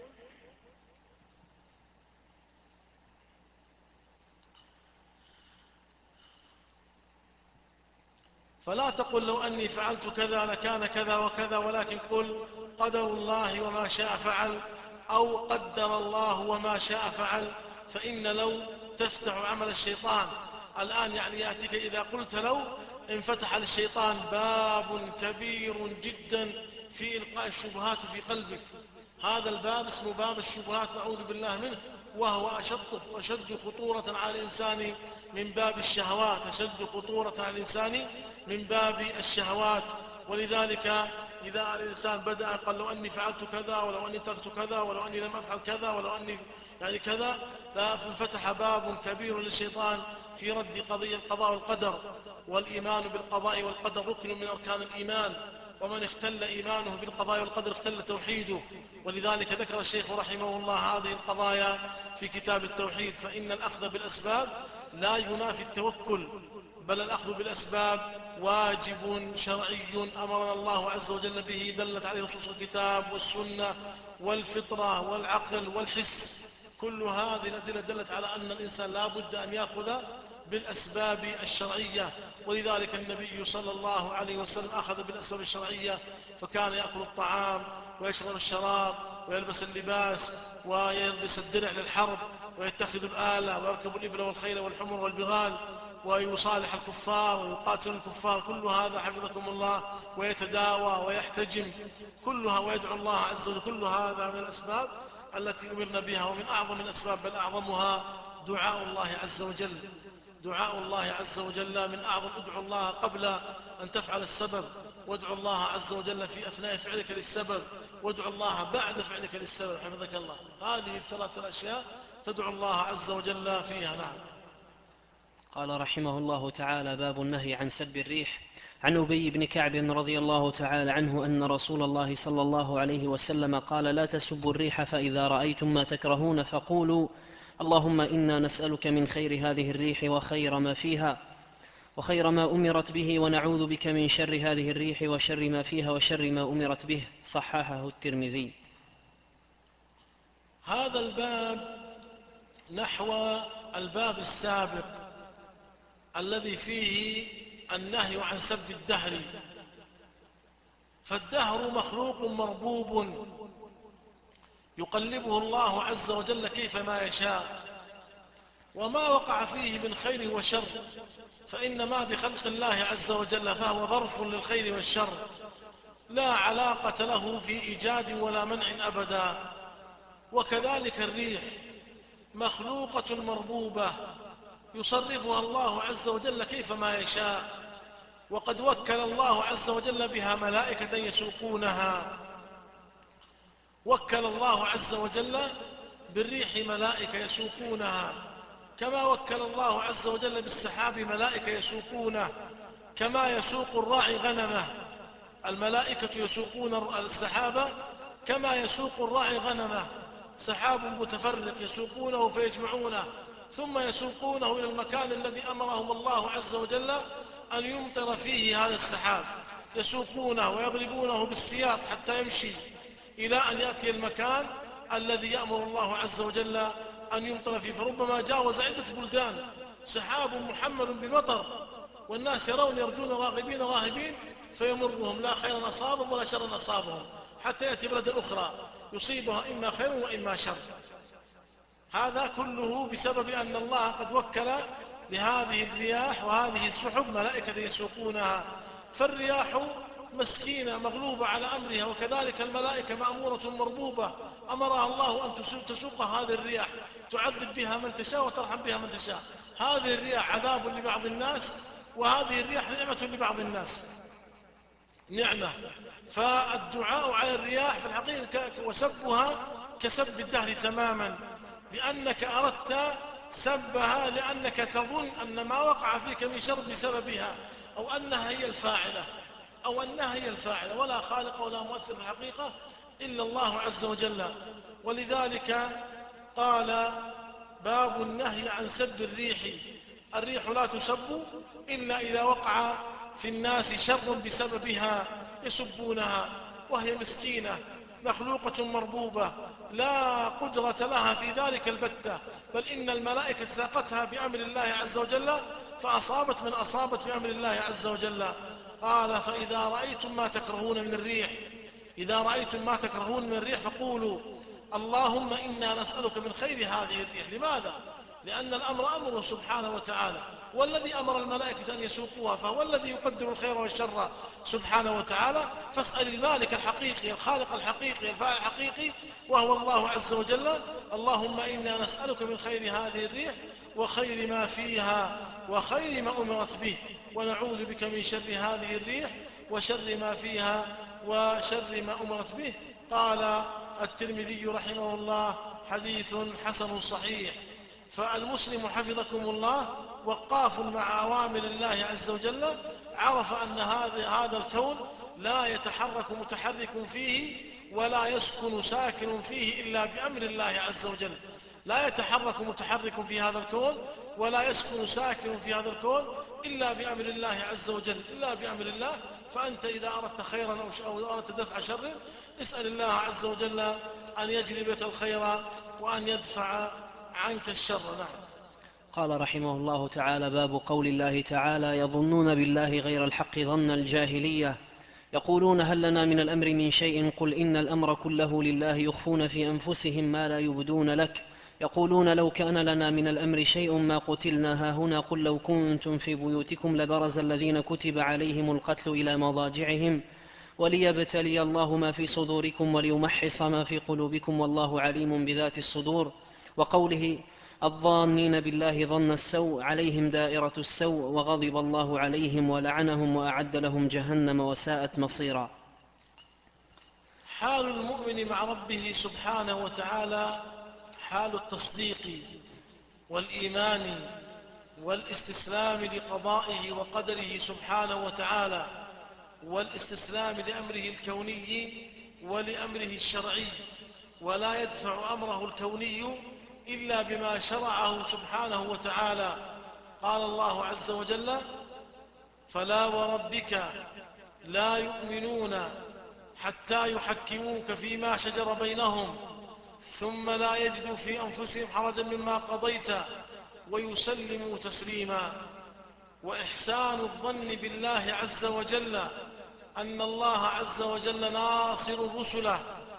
[SPEAKER 1] فلا تقل لو أني فعلت كذا لكان كذا وكذا، ولكن قل قدر الله وما شاء فعل، أو قدر الله وما شاء فعل. فإن لو تفتح عمل الشيطان. الآن يعني يأتيك إذا قلت لو انفتح للشيطان باب كبير جدا في إلقاء الشبهات في قلبك. هذا الباب اسمه باب الشبهات نعوذ بالله منه، وهو أشد, أشد خطورة على الإنسان من باب الشهوات، أشد خطورة على الإنسان من باب الشهوات. ولذلك إذا الإنسان بدأ قال لو أني فعلت كذا، ولو أني تركت كذا، ولو أني لم أفعل كذا، ولو أني يعني كذا، فانفتح باب كبير للشيطان في رد قضية القضاء والقدر. والإيمان بالقضاء والقدر ركن من أركان الإيمان، ومن اختل إيمانه بالقضاء والقدر اختل توحيده. ولذلك ذكر الشيخ رحمه الله هذه القضايا في كتاب التوحيد. فإن الأخذ بالأسباب لا ينافي التوكل، بل الأخذ بالأسباب واجب شرعي أمرنا الله عز وجل به، دلت عليه نصوص الكتاب والسنة والفطرة والعقل والحس. كل هذه الأدلة دلت على أن الإنسان لا بد أن يأخذ بالأسباب الشرعية. ولذلك النبي صلى الله عليه وسلم أخذ بالأسباب الشرعية، فكان يأكل الطعام ويشرب الشراب ويلبس اللباس ويلبس الدرع للحرب ويتخذ الآلة ويركب الإبل والخيل والحمر والبغال ويصالح الكفار ويقاتل الكفار. كل هذا حفظكم الله، ويتداوى ويحتجم كلها ويدعو الله عز وجل. كل هذا من الأسباب التي أمرنا بها، ومن أعظم الأسباب بل أعظمها دعاء الله عز وجل. دعاء الله عز وجل من أعظم. ادعو الله قبل أن تفعل السبب، وادعو الله عز وجل في أثناء فعلك للسبب، وادعو الله بعد فعلك للسبب حفظك الله. هذه الثلاث الأشياء تدعو الله عز وجل فيها. نعم.
[SPEAKER 2] قال رحمه الله تعالى: باب النهي عن سب الريح. عن أبي بن كعب رضي الله تعالى عنه أن رسول الله صلى الله عليه وسلم قال: لا تسبوا الريح، فإذا رأيتم ما تكرهون فقولوا اللهم إنا نسألك من خير هذه الريح وخير ما فيها وخير ما أمرت به، ونعوذ بك من شر هذه الريح وشر ما فيها وشر ما أمرت به. صححه الترمذي.
[SPEAKER 1] هذا الباب نحو الباب السابق الذي فيه النهي عن سب الدهر. فالدهر مخلوق مربوب يقلبه الله عز وجل كيفما يشاء، وما وقع فيه من خير وشر فإنما بخلق الله عز وجل، فهو ظرف للخير والشر، لا علاقة له في إيجاد ولا منع أبدا. وكذلك الريح مخلوقة مربوبة يصرفها الله عز وجل كيفما يشاء، وقد وكل الله عز وجل بها ملائكة يسوقونها. وكل الله عز وجل بالريح ملائكة يسوقونها، كما وكل الله عز وجل بالسحاب ملائكة يسوقونه، كما يسوق الراعي غنمه. الملائكة يسوقون السحابة كما يسوق الراعي غنمه، سحاب متفرق يسوقونه فيجمعونه، ثم يسوقونه إلى المكان الذي أمرهم الله عز وجل أن يمطر فيه هذا السحاب. يسوقونه ويضربونه بالسياط حتى يمشي إلى أن يأتي المكان الذي يأمر الله عز وجل أن يمطر فيه. فربما جاوز عدة بلدان سحاب محمل بمطر، والناس يرون يرجون راغبين راهبين، فيمرهم لا خير أصابهم ولا شر أصابهم، حتى يأتي بلد أخرى يصيبها إما خير وإما شر. هذا كله بسبب أن الله قد وكل لهذه الرياح وهذه السحب ملائكة يسوقونها. فالرياح مسكينة مغلوبة على أمرها، وكذلك الملائكة مأمورة مربوبة أمرها الله أن تسوق هذه الرياح، تعذب بها من تشاء وترحم بها من تشاء. هذه الرياح عذاب لبعض الناس، وهذه الرياح نعمة لبعض الناس، نعمة. فالدعاء على الرياح في الحقيقة وسبها كسب الدهر تماما، لأنك أردت سبها لأنك تظن أن ما وقع فيك من شر بسببها، أو أنها هي الفاعلة أو أنها هي الفاعلة ولا خالق ولا مؤثر في الحقيقة إلا الله عز وجل. ولذلك قال باب النهي عن سب الريح. الريح لا تسب إلا إذا وقع في الناس شر بسببها يسبونها، وهي مسكينة مخلوقة مربوبة لا قدرة لها في ذلك البتة، بل إن الملائكة ساقتها بأمر الله عز وجل فأصابت من أصابت بأمر الله عز وجل. قال فإذا رأيتم ما تكرهون من الريح إذا رأيتم ما تكرهون من الريح فقولوا اللهم إنا نسألك من خير هذه الريح. لماذا؟ لأن الأمر أمره سبحانه وتعالى، والذي أمر الملائكة أن يسوقوها فهو الذي يقدر الخير والشر سبحانه وتعالى. فاسأل المالك الحقيقي الخالق الحقيقي الفاعل الحقيقي وهو الله عز وجل. اللهم إنا نسألك من خير هذه الريح وخير ما فيها وخير ما أمرت به، ونعوذ بك من شر هذه الريح وشر ما فيها وشر ما أمرت به. قال الترمذي رحمه الله حديث حسن صحيح. فالمسلم حفظكم الله وقاف مع أوامر الله عز وجل، عرف أن هذا الكون لا يتحرك متحرك فيه ولا يسكن ساكن فيه إلا بأمر الله عز وجل. لا يتحرك متحرك في هذا الكون ولا يسكن ساكن في هذا الكون إلا بأمر الله عز وجل، إلا بأمر الله. فأنت إذا أردت خيرا أو أردت دفع شر اسأل الله عز وجل أن يجلب لك الخير وأن يدفع عنك الشر. نعم.
[SPEAKER 2] قال رحمه الله تعالى باب قول الله تعالى يظنون بالله غير الحق ظن الجاهلية يقولون هل لنا من الأمر من شيء قل إن الأمر كله لله يخفون في أنفسهم ما لا يبدون لك يقولون لو كان لنا من الأمر شيء ما قتلنا هاهنا قل لو كنتم في بيوتكم لبرز الذين كتب عليهم القتل إلى مضاجعهم وليبتلي الله ما في صدوركم وليمحص ما في قلوبكم والله عليم بذات الصدور. وقوله الظانين بالله ظن السوء عليهم دائرة السوء وغضب الله عليهم ولعنهم وأعد لهم جهنم وساءت مصيرا.
[SPEAKER 1] حال المؤمن مع ربه سبحانه وتعالى حال التصديق والإيمان والاستسلام لقضائه وقدره سبحانه وتعالى، والاستسلام لأمره الكوني ولأمره الشرعي، ولا يدفع أمره الكوني إلا بما شرعه سبحانه وتعالى. قال الله عز وجل فلا وربك لا يؤمنون حتى يحكموك فيما شجر بينهم ثم لا يجدوا في أنفسهم حرجا مما قضيت ويسلموا تسليما. وإحسان الظن بالله عز وجل أن الله عز وجل ناصر رسله،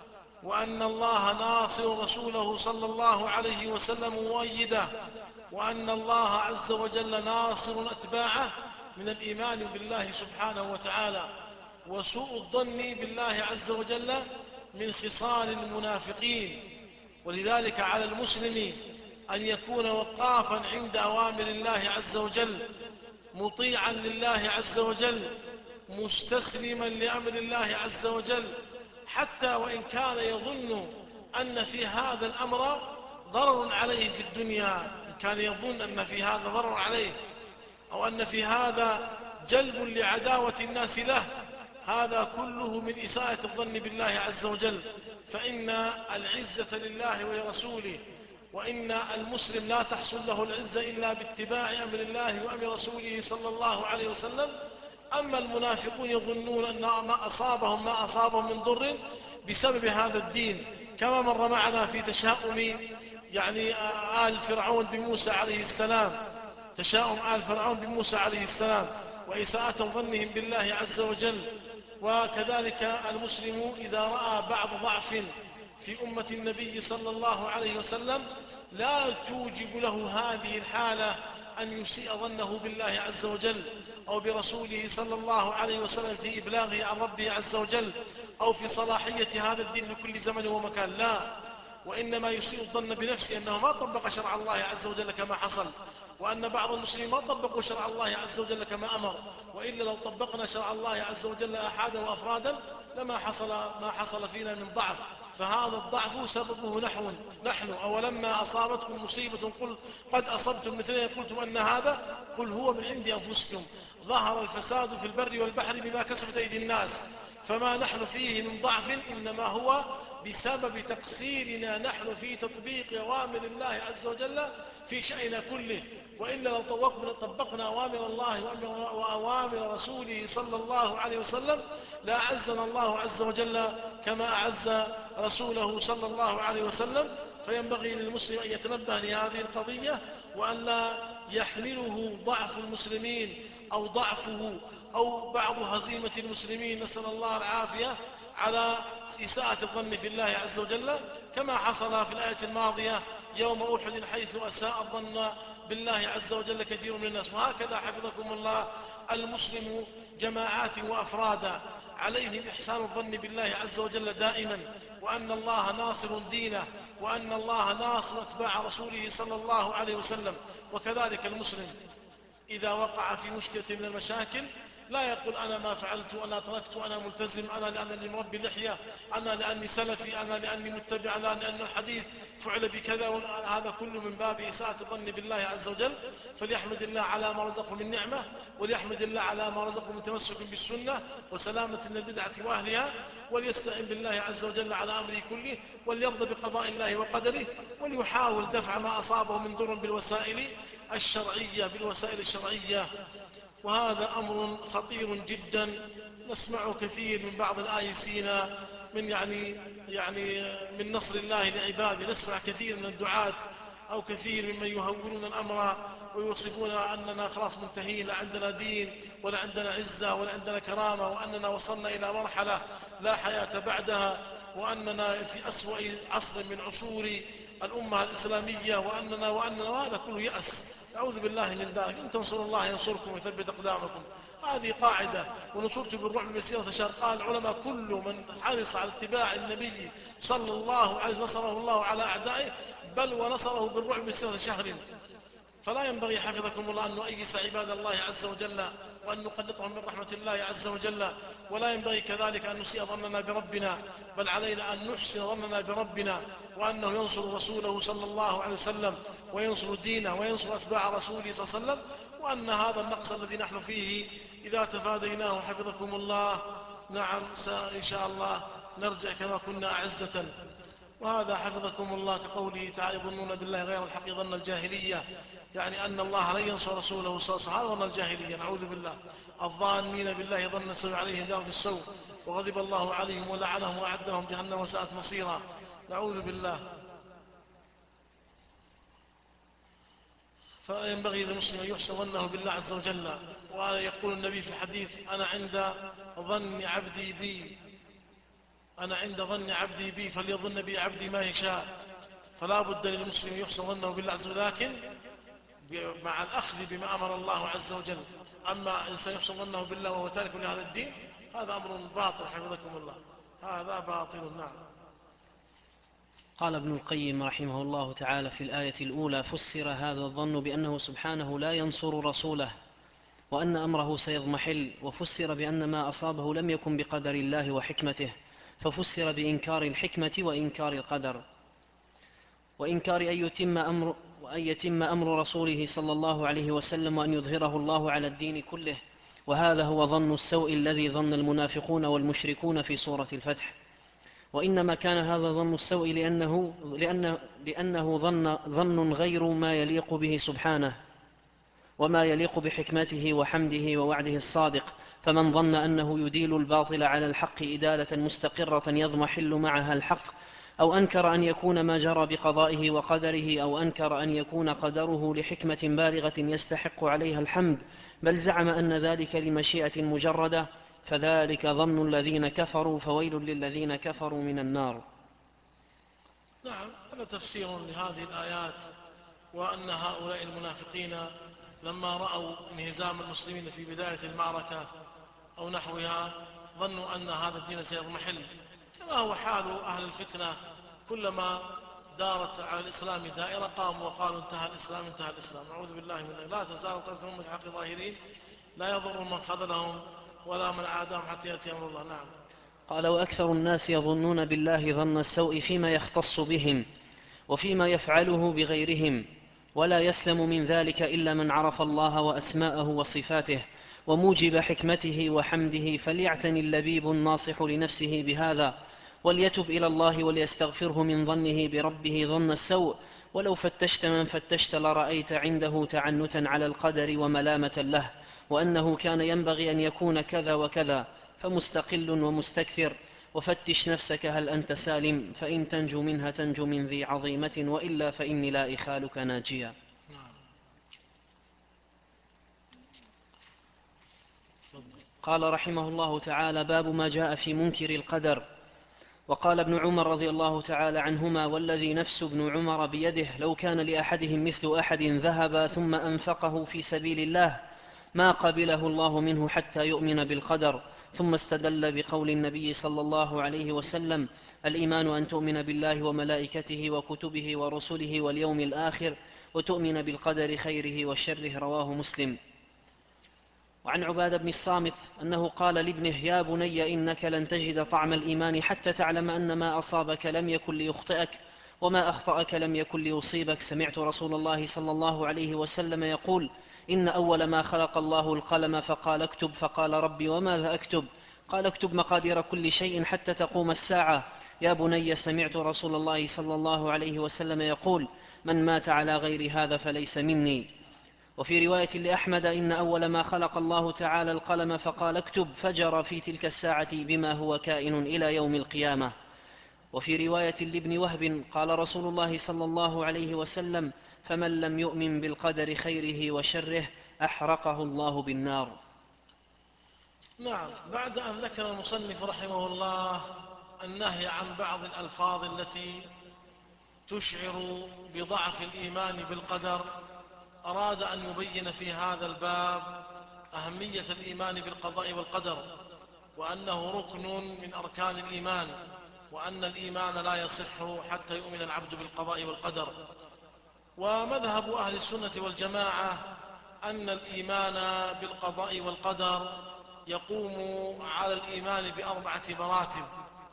[SPEAKER 1] وأن الله ناصر رسوله صلى الله عليه وسلم مؤيده، وأن الله عز وجل ناصر أتباعه، من الإيمان بالله سبحانه وتعالى. وسوء الظن بالله عز وجل من خصال المنافقين. ولذلك على المسلم أن يكون وقافا عند أوامر الله عز وجل، مطيعا لله عز وجل، مستسلما لأمر الله عز وجل، حتى وإن كان يظن أن في هذا الأمر ضرر عليه في الدنيا، إن كان يظن أن في هذا ضرر عليه أو أن في هذا جلب لعداوة الناس له، هذا كله من إساءة الظن بالله عز وجل. فإن العزة لله ولرسوله، وإن المسلم لا تحصل له العزة إلا باتباع أمر الله وأمر رسوله صلى الله عليه وسلم. أما المنافقون يظنون أن ما أصابهم ما أصابهم من ضر بسبب هذا الدين، كما مر معنا في تشاؤم يعني آل فرعون بموسى عليه السلام، تشاؤم آل فرعون بموسى عليه السلام وإساءة ظنهم بالله عز وجل. وكذلك المسلم إذا رأى بعض ضعف في أمة النبي صلى الله عليه وسلم لا توجب له هذه الحالة أن يسيء ظنه بالله عز وجل أو برسوله صلى الله عليه وسلم في إبلاغه عن ربه عز وجل، أو في صلاحية هذا الدين لكل زمن ومكان، لا، وإنما يسيء الظن بنفسه أنه ما طبق شرع الله عز وجل كما حصل، وأن بعض المسلمين ما طبقوا شرع الله عز وجل كما أمر، وإلا لو طبقنا شرع الله عز وجل أحادا وأفرادا لما حصل ما حصل فينا من ضعف. فهذا الضعف سببه نحن نحن أولما أصابتكم مصيبة قل قد أصبتم مثلها قلتم أن هذا، قل هو من عند أنفسكم، ظهر الفساد في البر والبحر بما كسبت أيدي الناس. فما نحن فيه من ضعف إنما هو بسبب تقصيرنا نحن في تطبيق أوامر الله عز وجل في شأننا كله. وإلا لو طبقنا أوامر الله وأوامر رسوله صلى الله عليه وسلم لأعزنا الله عز وجل كما أعز رسوله صلى الله عليه وسلم. فينبغي للمسلم أن يتنبه لهذه القضية، وأن لا يحمله ضعف المسلمين أو ضعفه أو بعض هزيمة المسلمين نسأل الله العافية على إساءة الظن بالله عز وجل، كما حصل في الآية الماضية يوم أحد حيث أساء الظن بالله عز وجل كثير من الناس. وهكذا حفظكم الله المسلم جماعات وأفرادا عليهم إحسان الظن بالله عز وجل دائما، وأن الله ناصر دينه، وأن الله ناصر أتباع رسوله صلى الله عليه وسلم. وكذلك المسلم إذا وقع في مشكلة من المشاكل لا يقول أنا ما فعلت، أنا تركت، أنا ملتزم، أنا لأنني مربي لحية، أنا لأني سلفي، أنا لأني متبع، أنا لأن الحديث فعل بكذا. هذا كله من باب إساءة الظن بالله عز وجل. فليحمد الله على ما رزقه من نعمة، وليحمد الله على ما رزقه من تمسك بالسنة وسلامة من البدعة وأهلها، وليستعن بالله عز وجل على أمره كله، وليرضى بقضاء الله وقدره، وليحاول دفع ما أصابه من ضر بالوسائل الشرعية بالوسائل الشرعية. وهذا أمر خطير جدا نسمع كثير من بعض الآيسين من يعني يعني من نصر الله لعباده، نسمع كثير من الدعاة أو كثير ممن يهولون الأمر ويوصفون أننا خلاص منتهين، لا عندنا دين ولا عندنا عزة ولا عندنا كرامة، وأننا وصلنا إلى مرحلة لا حياة بعدها، وأننا في أسوأ عصر من عصور الأمة الإسلامية، وأننا وأننا وهذا كله يأس. أعوذ بالله من ذلك. إن تنصروا الله ينصركم ويثبت أقدامكم، هذه قاعدة. ونصرت بالرعب مسيرة شهر. قال العلماء كل من حرص على اتباع النبي صلى الله عليه وسلم نصره الله على أعدائه، بل ونصره بالرعب مسيرة شهر. فلا ينبغي حفظكم الله أن نؤيس عباد الله عز وجل وأن نقنطهم من رحمة الله عز وجل، ولا ينبغي كذلك أن نسيء ظننا بربنا، بل علينا أن نحسن ظننا بربنا وأنه ينصر رسوله صلى الله عليه وسلم وينصر دينه وينصر أتباع رسوله صلى الله عليه وسلم. وأن هذا النقص الذي نحن فيه إذا تفاديناه حفظكم الله نعم إن شاء الله نرجع كما كنا أعزة. وهذا حفظكم الله كقوله تعالى يظنون بالله غير الحق ظن الجاهلية، يعني أن الله لن ينصر رسوله صلى الله عليه وسلم، ظن الجاهلية نعوذ بالله. الظانين بالله ظن السوء عليهم دار السوء وغضب الله عليهم ولعنهم وأعد لهم جهنم وساءت مصيرا نعوذ بالله. فينبغي للمسلم أن يحسن ظنه بالله عز وجل. ويقول النبي في الحديث: أنا عند ظن عبدي بي أنا عند ظن عبدي بي فليظن بي عبدي ما يشاء. فلا بد للمسلم يحسن ظنه بالله عز وجل، لكن مع الأخذ بما أمر الله عز وجل. أما إنسان يحسن ظنه بالله وهو تارك لهذا الدين، هذا أمر باطل حفظكم الله، هذا باطل. نعم.
[SPEAKER 2] قال ابن القيم رحمه الله تعالى في الآية الأولى: فسر هذا الظن بأنه سبحانه لا ينصر رسوله وأن أمره سيضمحل، وفسر بأن ما أصابه لم يكن بقدر الله وحكمته، ففسر بإنكار الحكمة وإنكار القدر، وإنكار أن يتم أمر, وأن يتم أمر رسوله صلى الله عليه وسلم وأن يظهره الله على الدين كله. وهذا هو ظن السوء الذي ظن المنافقون والمشركون في سورة الفتح. وإنما كان هذا ظن السوء لأنه, لأنه, لأنه ظن, ظن غير ما يليق به سبحانه وما يليق بحكمته وحمده ووعده الصادق. فمن ظن أنه يديل الباطل على الحق إدالة مستقرة يضمحل معها الحق، أو أنكر أن يكون ما جرى بقضائه وقدره، أو أنكر أن يكون قدره لحكمة بالغة يستحق عليها الحمد، بل زعم أن ذلك لمشيئة مجردة، فذلك ظن الذين كفروا، فويل للذين كفروا من النار.
[SPEAKER 1] نعم، هذا تفسير لهذه الآيات. وأن هؤلاء المنافقين لما رأوا انهزام المسلمين في بداية المعركة أو نحوها ظنوا أن هذا الدين سيضمحل، كما هو حال أهل الفتنة. كلما دارت على الإسلام دائرة قاموا وقالوا: انتهى الإسلام، انتهى الإسلام. نعوذ بالله من ذلك. لا تزال طائفة من الحق ظاهرين لا يضر من خذلهم ولا من عاداهم حتى يأتي أمر الله. نعم.
[SPEAKER 2] قال: وأكثر الناس يظنون بالله ظن السوء فيما يختص بهم وفيما يفعله بغيرهم، ولا يسلم من ذلك إلا من عرف الله وأسماءه وصفاته وموجب حكمته وحمده، فليعتني اللبيب الناصح لنفسه بهذا، وليتب إلى الله وليستغفره من ظنه بربه ظن السوء. ولو فتشت من فتشت لرأيت عنده تعنتا على القدر وملامة له، وأنه كان ينبغي أن يكون كذا وكذا، فمستقل ومستكثر. وفتش نفسك هل أنت سالم، فإن تنجو منها تنجو من ذي عظيمة، وإلا فإني لا إخالك ناجيا. قال رحمه الله تعالى: باب ما جاء في منكر القدر. وقال ابن عمر رضي الله تعالى عنهما: والذي نفس ابن عمر بيده لو كان لأحدهم مثل أحد ذهب ثم أنفقه في سبيل الله ما قبله الله منه حتى يؤمن بالقدر. ثم استدل بقول النبي صلى الله عليه وسلم: الإيمان أن تؤمن بالله وملائكته وكتبه ورسله واليوم الآخر وتؤمن بالقدر خيره وشره. رواه مسلم. وعن عبادة بن الصامت أنه قال لابنه: يا بني إنك لن تجد طعم الإيمان حتى تعلم أن ما أصابك لم يكن ليخطئك وما أخطأك لم يكن ليصيبك. سمعت رسول الله صلى الله عليه وسلم يقول: إن أول ما خلق الله القلم فقال اكتب، فقال: ربي وماذا أكتب؟ قال: اكتب مقادير كل شيء حتى تقوم الساعة. يا بني سمعت رسول الله صلى الله عليه وسلم يقول: من مات على غير هذا فليس مني. وفي رواية لأحمد: إن أول ما خلق الله تعالى القلم فقال اكتب، فجر في تلك الساعة بما هو كائن إلى يوم القيامة. وفي رواية لابن وهب قال رسول الله صلى الله عليه وسلم: فمن لم يؤمن بالقدر خيره وشره أحرقه الله بالنار.
[SPEAKER 1] نعم. بعد أن ذكر المصنف رحمه الله النهي عن بعض الألفاظ التي تشعر بضعف الإيمان بالقدر، أراد أن يبين في هذا الباب أهمية الإيمان بالقضاء والقدر، وأنه ركن من أركان الإيمان، وأن الإيمان لا يصح حتى يؤمن العبد بالقضاء والقدر. ومذهب أهل السنة والجماعة أن الإيمان بالقضاء والقدر يقوم على الإيمان بأربعة مراتب.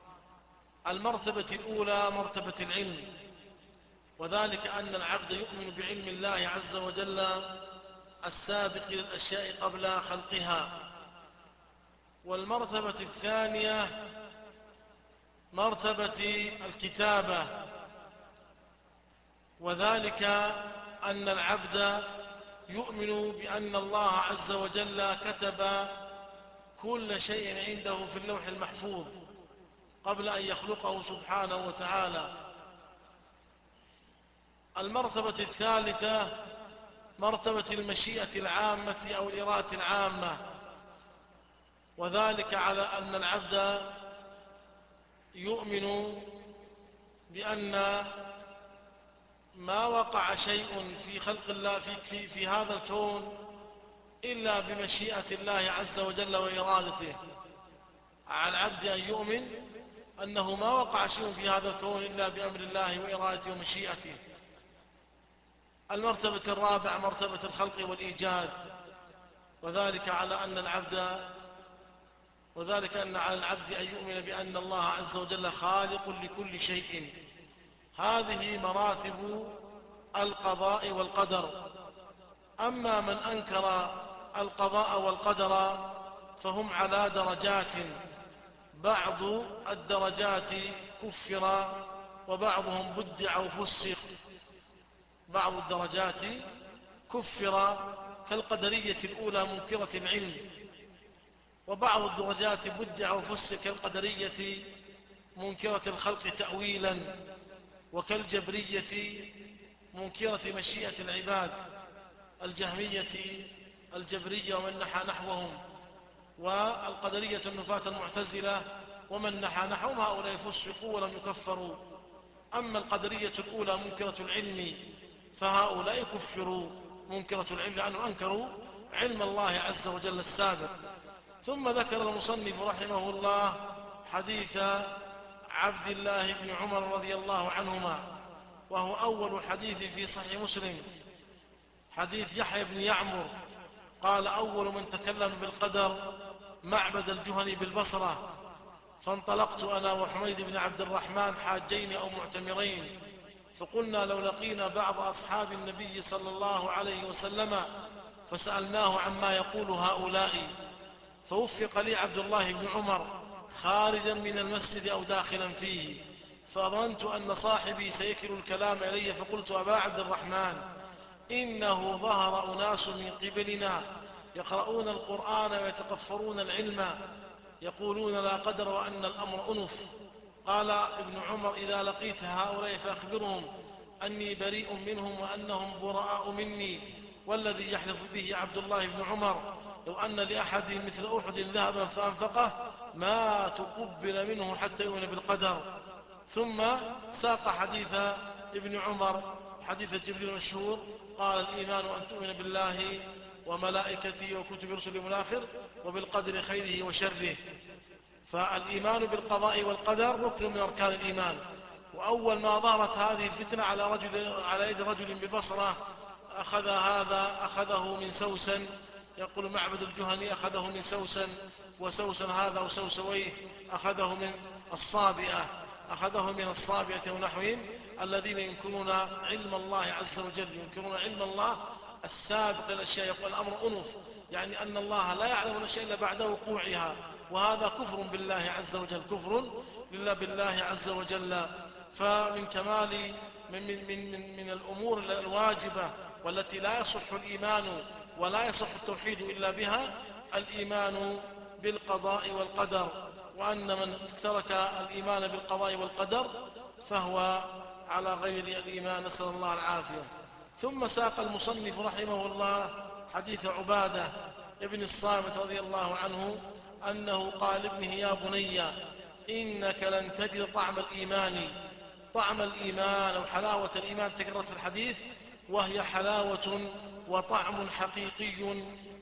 [SPEAKER 1] المرتبة الأولى مرتبة العلم، وذلك أن العبد يؤمن بعلم الله عز وجل السابق للأشياء قبل خلقها. والمرتبة الثانية مرتبة الكتابة، وذلك أن العبد يؤمن بأن الله عز وجل كتب كل شيء عنده في اللوح المحفوظ قبل أن يخلقه سبحانه وتعالى. المرتبة الثالثة مرتبة المشيئة العامة أو الإرادة العامة، وذلك على أن العبد يؤمن بأن ما وقع شيء في خلق الله في, في, في هذا الكون إلا بمشيئة الله عز وجل وإرادته. على العبد أن يؤمن أنه ما وقع شيء في هذا الكون إلا بأمر الله وإرادته ومشيئته. المرتبة الرابعة مرتبة الخلق والإيجاد، وذلك على أن العبد وذلك أن على العبد أن يؤمن بأن الله عز وجل خالق لكل شيء. هذه مراتب القضاء والقدر. أما من أنكر القضاء والقدر فهم على درجات، بعض الدرجات كفر وبعضهم بدع وفسق. بعض الدرجات كفر كالقدرية الأولى منكرة العلم، وبعض الدرجات بدع وفسق كالقدرية منكرة الخلق تأويلا، وكالجبرية منكرة مشيئة العباد، الجهمية الجبرية ومن نحى نحوهم، والقدرية النفاة المعتزلة ومن نحى نحوهم، هؤلاء فسقوا ولم يكفروا. أما القدرية الأولى منكرة العلم فهؤلاء كفروا منكرة العلم لأنهم أنكروا علم الله عز وجل السابق. ثم ذكر المصنف رحمه الله حديث عبد الله بن عمر رضي الله عنهما، وهو أول حديث في صحيح مسلم، حديث يحيى بن يعمر قال: أول من تكلم بالقدر معبد الجهني بالبصرة، فانطلقت أنا وحميد بن عبد الرحمن حاجين أو معتمرين، فقلنا لو لقينا بعض أصحاب النبي صلى الله عليه وسلم فسألناه عما يقول هؤلاء، فوفق لي عبد الله بن عمر خارجا من المسجد أو داخلا فيه، فظننت أن صاحبي سيكل الكلام إلي، فقلت: أبا عبد الرحمن، إنه ظهر أناس من قبلنا يقرؤون القرآن ويتقفرون العلم، يقولون لا قدر وأن الأمر أنف. قال ابن عمر: إذا لقيت هؤلاء فأخبرهم أني بريء منهم وأنهم براء مني. والذي يحلف به عبد الله بن عمر لو أن لأحد مثل أحد ذهبا فأنفقه ما تقبل منه حتى يؤمن بالقدر. ثم ساق حديث ابن عمر حديث جبريل المشهور، قال: الإيمان أن تؤمن بالله وملائكته وكتب رسل الآخر وبالقدر خيره وشره. فالإيمان بالقضاء والقدر ركن من أركان الإيمان. وأول ما ظهرت هذه الفتنة على رجل على يد رجل بالبصرة، أخذ هذا أخذه من سوسن، يقول معبد الجهني أخذه من سوسن، وسوسن هذا وسوسويه أخذه من الصابئة أخذه من الصابئة ونحوهم، الذين ينكرون علم الله عز وجل، ينكرون علم الله السابق للأشياء. يقول الأمر أنف، يعني أن الله لا يعلم الأشياء إلا بعد وقوعها، وهذا كفر بالله عز وجل، كفر لله بالله عز وجل. فمن كمال من, من, من, من, من الأمور الواجبة والتي لا يصح الإيمان ولا يصح التوحيد إلا بها الإيمان بالقضاء والقدر، وأن من ترك الإيمان بالقضاء والقدر فهو على غير الإيمان، نسأل الله العافية. ثم ساق المصنف رحمه الله حديث عبادة ابن الصامت رضي الله عنه أنه قال ابنه: يا بني، إنك لن تجد طعم الإيمان طعم الإيمان أو حلاوة الإيمان تكررت في الحديث، وهي حلاوة وطعم حقيقي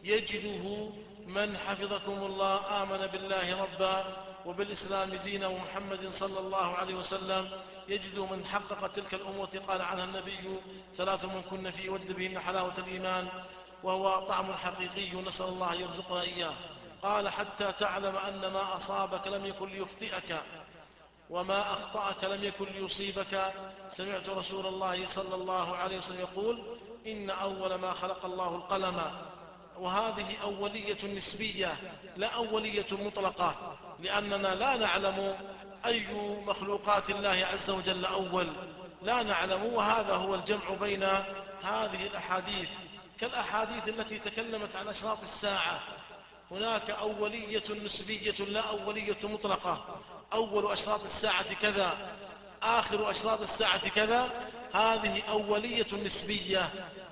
[SPEAKER 1] يجده من حفظكم الله آمن بالله ربا وبالإسلام دينا ومحمد صلى الله عليه وسلم، يجد من حقق تلك الأمور قال عنها النبي: ثلاث من كن فيه وجد بهن حلاوة الإيمان، وهو طعم حقيقي نسأل الله يرزقنا إياه. قال: حتى تعلم أن ما أصابك لم يكن ليخطئك وما أخطأك لم يكن ليصيبك. سمعت رسول الله صلى الله عليه وسلم يقول: إن أول ما خلق الله القلم. وهذه أولية نسبية لا أولية مطلقة، لأننا لا نعلم أي مخلوقات الله عز وجل أول، لا نعلم. وهذا هو الجمع بين هذه الأحاديث، كالأحاديث التي تكلمت عن أشراط الساعة، هناك أولية نسبية لا أولية مطلقة. أول أشراط الساعة كذا، آخر أشراط الساعة كذا، هذه أولية نسبية.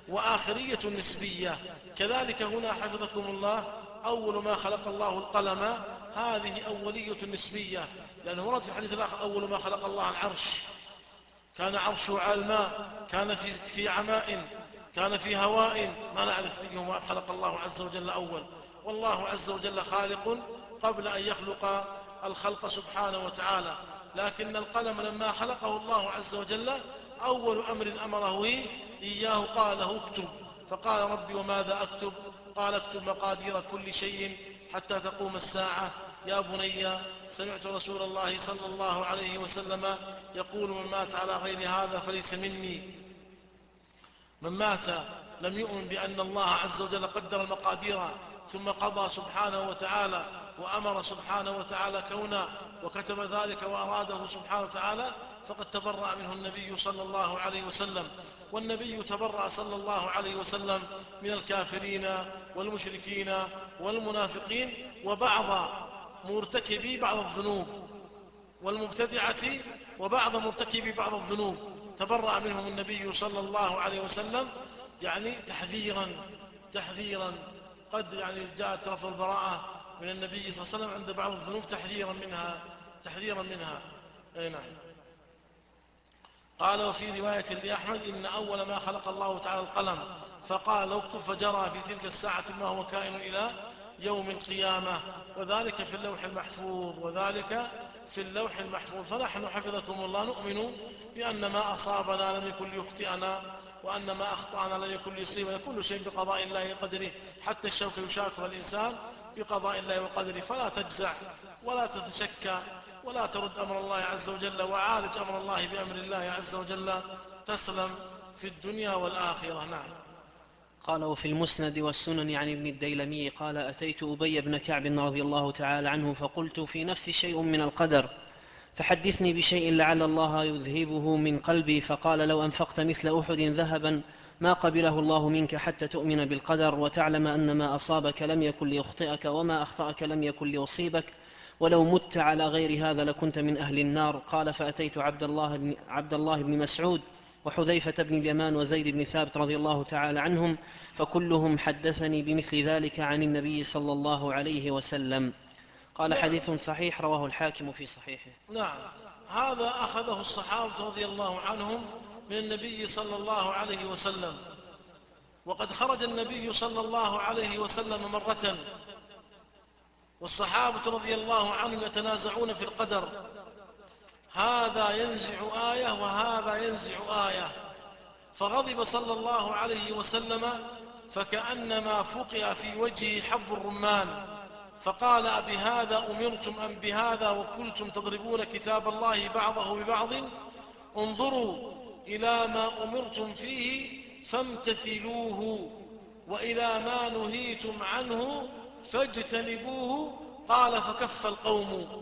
[SPEAKER 1] وآخرية نسبية. كذلك هنا حفظكم الله أول ما خلق الله القلم، هذه أولية نسبية، لأنه ورد في الحديث الآخر أول ما خلق الله العرش، كان عرشه على الماء، كان في, في عماء، كان في هواء، ما نعرف أيهما خلق الله عز وجل أول. والله عز وجل خالق قبل أن يخلق الخلق سبحانه وتعالى. لكن القلم لما خلقه الله عز وجل أول أمر أمره إياه قال له اكتب، فقال ربي وماذا أكتب؟ قال اكتب مقادير كل شيء حتى تقوم الساعة. يا بني سمعت رسول الله صلى الله عليه وسلم يقول من مات على غير هذا فليس مني. من مات لم يؤمن بأن الله عز وجل قدر المقادير ثم قضى سبحانه وتعالى وأمر سبحانه وتعالى كونا وكتب ذلك وأراده سبحانه وتعالى، فقد تبرأ منه النبي صلى الله عليه وسلم. والنبي تبرأ صلى الله عليه وسلم من الكافرين والمشركين والمنافقين وبعض مرتكبي بعض الذنوب والمبتدعة وبعض مرتكبي بعض الذنوب، تبرأ منهم النبي صلى الله عليه وسلم، يعني تحذيرا تحذيرا قد يعني جاءت لفظ البراءة من النبي صلى الله عليه وسلم عند بعض الذنوب تحذيرا منها تحذيرا منها أي نعم. قال وفي رواية لأحمد إن أول ما خلق الله تعالى القلم فقال اكتب، فجرى في تلك الساعة ما هو كائن إلى يوم القيامة، وذلك في اللوح المحفوظ وذلك في اللوح المحفوظ. فنحن حفظكم الله نؤمن بأن ما أصابنا لم يكن ليخطئنا، وأن ما أخطأنا لم يكن ليصيبنا، كل شيء بقضاء الله وقدره، حتى الشوك يشاكر الإنسان بقضاء الله وقدره. فلا تجزع ولا تتشكى ولا ترد أمر الله عز وجل، وعالج أمر الله بأمر الله عز وجل، تسلم في الدنيا والآخرة. نعم.
[SPEAKER 2] قال وفي المسند والسنن عن ابن الديلمي قال أتيت أبي بن كعب رضي الله تعالى عنه فقلت في نفسي شيء من القدر فحدثني بشيء لعل الله يذهبه من قلبي، فقال لو أنفقت مثل أحد ذهبا ما قبله الله منك حتى تؤمن بالقدر وتعلم أن ما أصابك لم يكن ليخطئك وما أخطأك لم يكن ليصيبك، ولو مت على غير هذا لكنت من أهل النار. قال فأتيت عبد الله بن, عبد الله بن مسعود وحذيفة بن اليمان وزيد بن ثابت رضي الله تعالى عنهم فكلهم حدثني بمثل ذلك عن النبي صلى الله عليه وسلم. قال
[SPEAKER 1] نعم.
[SPEAKER 2] حديث صحيح رواه الحاكم في صحيحه.
[SPEAKER 1] نعم. هذا أخذه الصحابة رضي الله عنهم من النبي صلى الله عليه وسلم. وقد خرج النبي صلى الله عليه وسلم مرة والصحابة رضي الله عنهم يتنازعون في القدر، هذا ينزع آية وهذا ينزع آية، فغضب صلى الله عليه وسلم فكأنما فقع في وجهه حب الرمان، فقال أبهذا أمرتم أم بهذا وكنتم تضربون كتاب الله بعضه ببعض؟ انظروا إلى ما أمرتم فيه فامتثلوه وإلى ما نهيتم عنه فاجتنبوه. قال فكف القوم.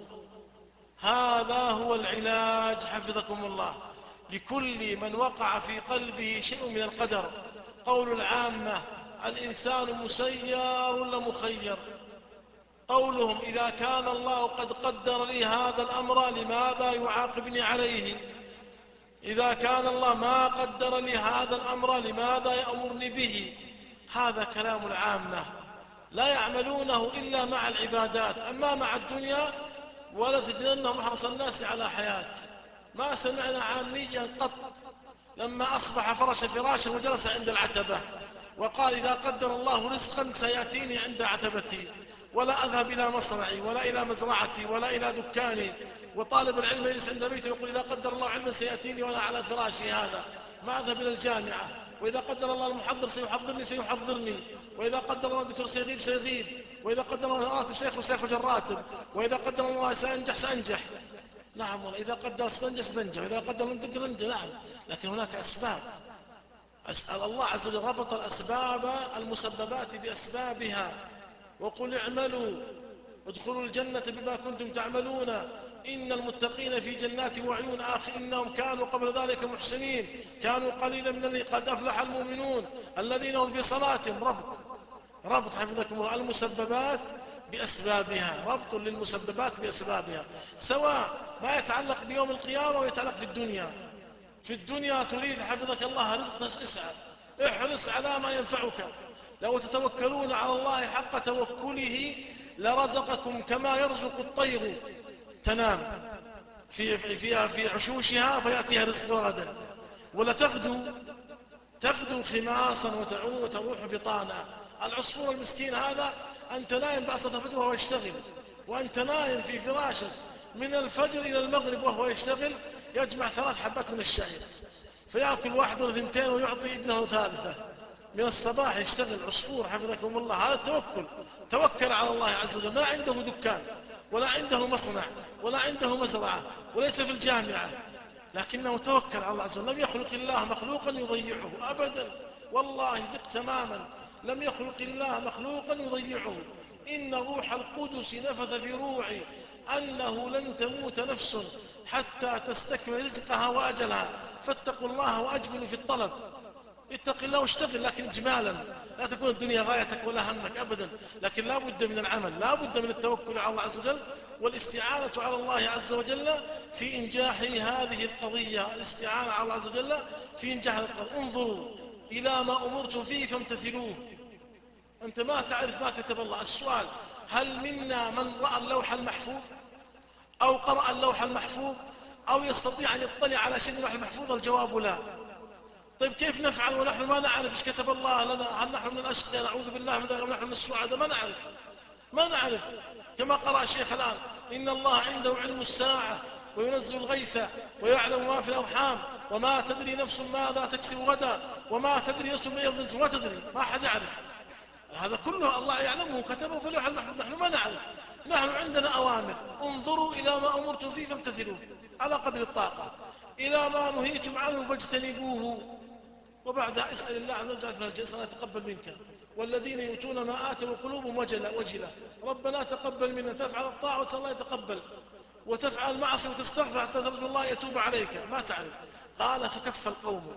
[SPEAKER 1] هذا هو العلاج حفظكم الله لكل من وقع في قلبه شيء من القدر. قول العامة الإنسان مسير ولا مخير؟ قولهم إذا كان الله قد قدر لي هذا الأمر لماذا يعاقبني عليه؟ إذا كان الله ما قدر لي هذا الأمر لماذا يأمرني به؟ هذا كلام العامة لا يعملونه إلا مع العبادات، أما مع الدنيا ولا تجدنهم أحرص الناس على حياة. ما سمعنا عاميا قط لما أصبح فرش فراشا وجلس عند العتبة وقال إذا قدر الله رزقا سيأتيني عند عتبتي، ولا أذهب إلى مصرعي ولا إلى مزرعتي ولا إلى دكاني. وطالب العلم يجلس عند بيته يقول إذا قدر الله علما سيأتيني وأنا على فراشي هذا، ما أذهب إلى الجامعة. وإذا قدر الله المحضر سيحضرني سيحضرني، وإذا قدر الله الدكتور سيغيب سيغيب، وإذا قدر الله راتب سيخرج سيخرج الراتب، وإذا قدر الله سأنجح سأنجح. نعم والله إذا قدر ستنجح ستنجح، وإذا قدر لن تنجح لن تنجح. نعم، لكن هناك أسباب. أسأل الله عز وجل ربط الأسباب المسببات بأسبابها، وقل اعملوا ادخلوا الجنة بما كنتم تعملون إن المتقين في جنات وعيون آخر إنهم كانوا قبل ذلك محسنين كانوا قليلا من الليل قد أفلح المؤمنون الذين هم في صلاتهم. ربط ربط حفظكم الله المسببات بأسبابها، ربط للمسببات بأسبابها، سواء ما يتعلق بيوم القيامة ويتعلق في الدنيا. في الدنيا تريد حفظك الله رزق اسعى، احرص على ما ينفعك. لو تتوكلون على الله حق توكله لرزقكم كما يرزق الطير تنام في, في, في عشوشها فيأتيها رزقها غدا، ولا تغدو تغدو خماصا وتروح بطانا. العصفور المسكين هذا أنت نايم بعد صلاة الفجر وهو يشتغل، وأنت نايم في فراشك من الفجر إلى المغرب وهو يشتغل، يجمع ثلاث حبات من الشعير فيأكل واحد ولا ثنتين ويعطي ابنه ثالثة. من الصباح يشتغل عصفور حفظكم الله. هذا التوكل، توكل على الله عز وجل. ما عنده دكان ولا عنده مصنع ولا عنده مزرعة وليس في الجامعة، لكنه توكل على الله عز وجل. لم يخلق الله مخلوقا يضيعه أبدا، والله ثق تماما، لم يخلق الله مخلوقا يضيعه. إن روح القدس نفث في روعي أنه لن تموت نفس حتى تستكمل رزقها وأجلها، فاتقوا الله وأجملوا في الطلب. اتق الله واشتغل لكن إجمالا، لا تكون الدنيا غايتك ولا همك أبدا، لكن لا بد من العمل، لا بد من التوكل على الله عز وجل والاستعانة على الله عز وجل في إنجاح هذه القضية. الاستعانة على الله عز وجل في إنجاح القضية. انظروا إلى ما أمرتم فيه فامتثلوه. أنت ما تعرف ما كتب الله. السؤال: هل منا من رأى اللوح المحفوظ أو قرأ اللوح المحفوظ أو يستطيع أن يطلع على شيء من اللوح المحفوظ؟ الجواب لا. طيب كيف نفعل ونحن ما نعرف ايش كتب الله لنا؟ هل نحن من الأشقياء نعوذ بالله من ذلك أم نحن من السعداء؟ ما نعرف، ما نعرف. كما قرأ الشيخ الآن: إن الله عنده علم الساعة وينزل الغيث ويعلم ما في الأرحام وما تدري نفس ماذا تكسب غدا وما تدري نفس ما يغد. ما تدري، ما أحد يعرف. هذا كله الله يعلمه كتبه في اللوح المحفوظ، نحن ما نعرف. نحن عندنا أوامر: انظروا إلى ما أمرتم فيه فامتثلوه على قدر الطاقة، إلى ما نهيتم عنه فاجتنبوه، وبعدها اسأل الله عز وجل من الجنس أن يتقبل منك. والذين يؤتون ما آتوا وقلوبهم وجلة وجلة ربنا تقبل منا. تفعل الطاعة وتسأل الله يتقبل، وتفعل المعصية وتستغفر حتى ترجو الله يتوب عليك، ما تعرف. قال: فكف القوم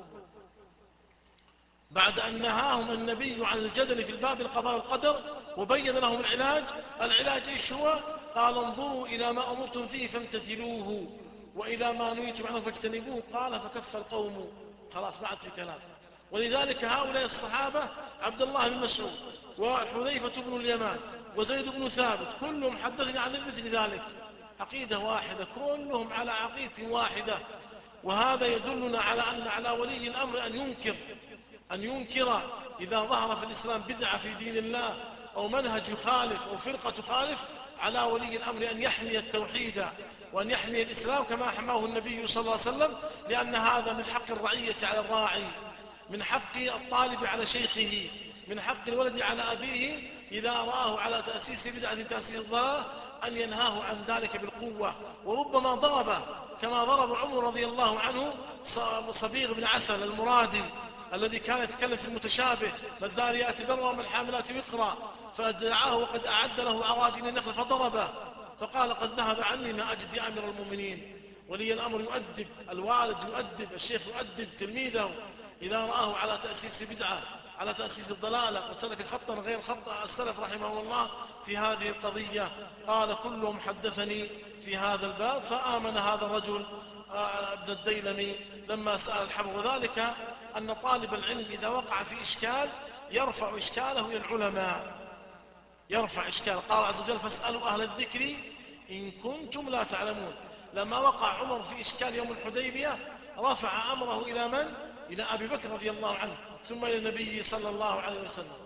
[SPEAKER 1] بعد أن نهاهم النبي عن الجدل في الباب القضاء والقدر وبين لهم العلاج. العلاج إيش هو؟ قال: انظروا إلى ما أمرتم فيه فامتثلوه وإلى ما نهيتم عنه فاجتنبوه. قال: فكف القوم. خلاص ما عاد في كلام. ولذلك هؤلاء الصحابة: عبد الله بن مسعود وحذيفة بن اليمان وزيد بن ثابت، كلهم حدثني عن مثل ذلك. عقيدة واحدة، كلهم على عقيدة واحدة. وهذا يدلنا على أن على ولي الأمر أن ينكر أن ينكر إذا ظهر في الإسلام بدعة في دين الله أو منهج يخالف أو فرقة تخالف. على ولي الأمر أن يحمي التوحيد وأن يحمي الإسلام كما حماه النبي صلى الله عليه وسلم، لأن هذا من حق الرعية على الراعي، من حق الطالب على شيخه، من حق الولد على أبيه إذا رآه على تأسيس بدعة تأسيس الضلالة أن ينهاه عن ذلك بالقوة. وربما ضربه كما ضرب عمر رضي الله عنه صبيغ بن عسل المرادي الذي كان يتكلم في المتشابه: فالذاريات ذروا وما الحاملات وقرا، فجاعه وقد أعد له عراجين النخل فضربه فقال: قد ذهب عني ما أجد يا أمير المؤمنين. ولي الأمر يؤدب، الوالد يؤدب، الشيخ يؤدب تلميذه إذا رآه على تأسيس بدعة، على تأسيس الضلالة، وسلك خطا غير خط السلف رحمه الله في هذه القضية. قال: كلهم حدثني في هذا الباب. فآمن هذا الرجل ابن الديلمي لما سأل الحبر. وذلك أن طالب العلم إذا وقع في إشكال يرفع إشكاله إلى العلماء، يرفع إشكال. قال عز وجل: فاسألوا أهل الذكر إن كنتم لا تعلمون. لما وقع عمر في إشكال يوم الحديبية رفع أمره إلى من؟ إلى أبي بكر رضي الله عنه، ثم إلى النبي صلى الله عليه وسلم.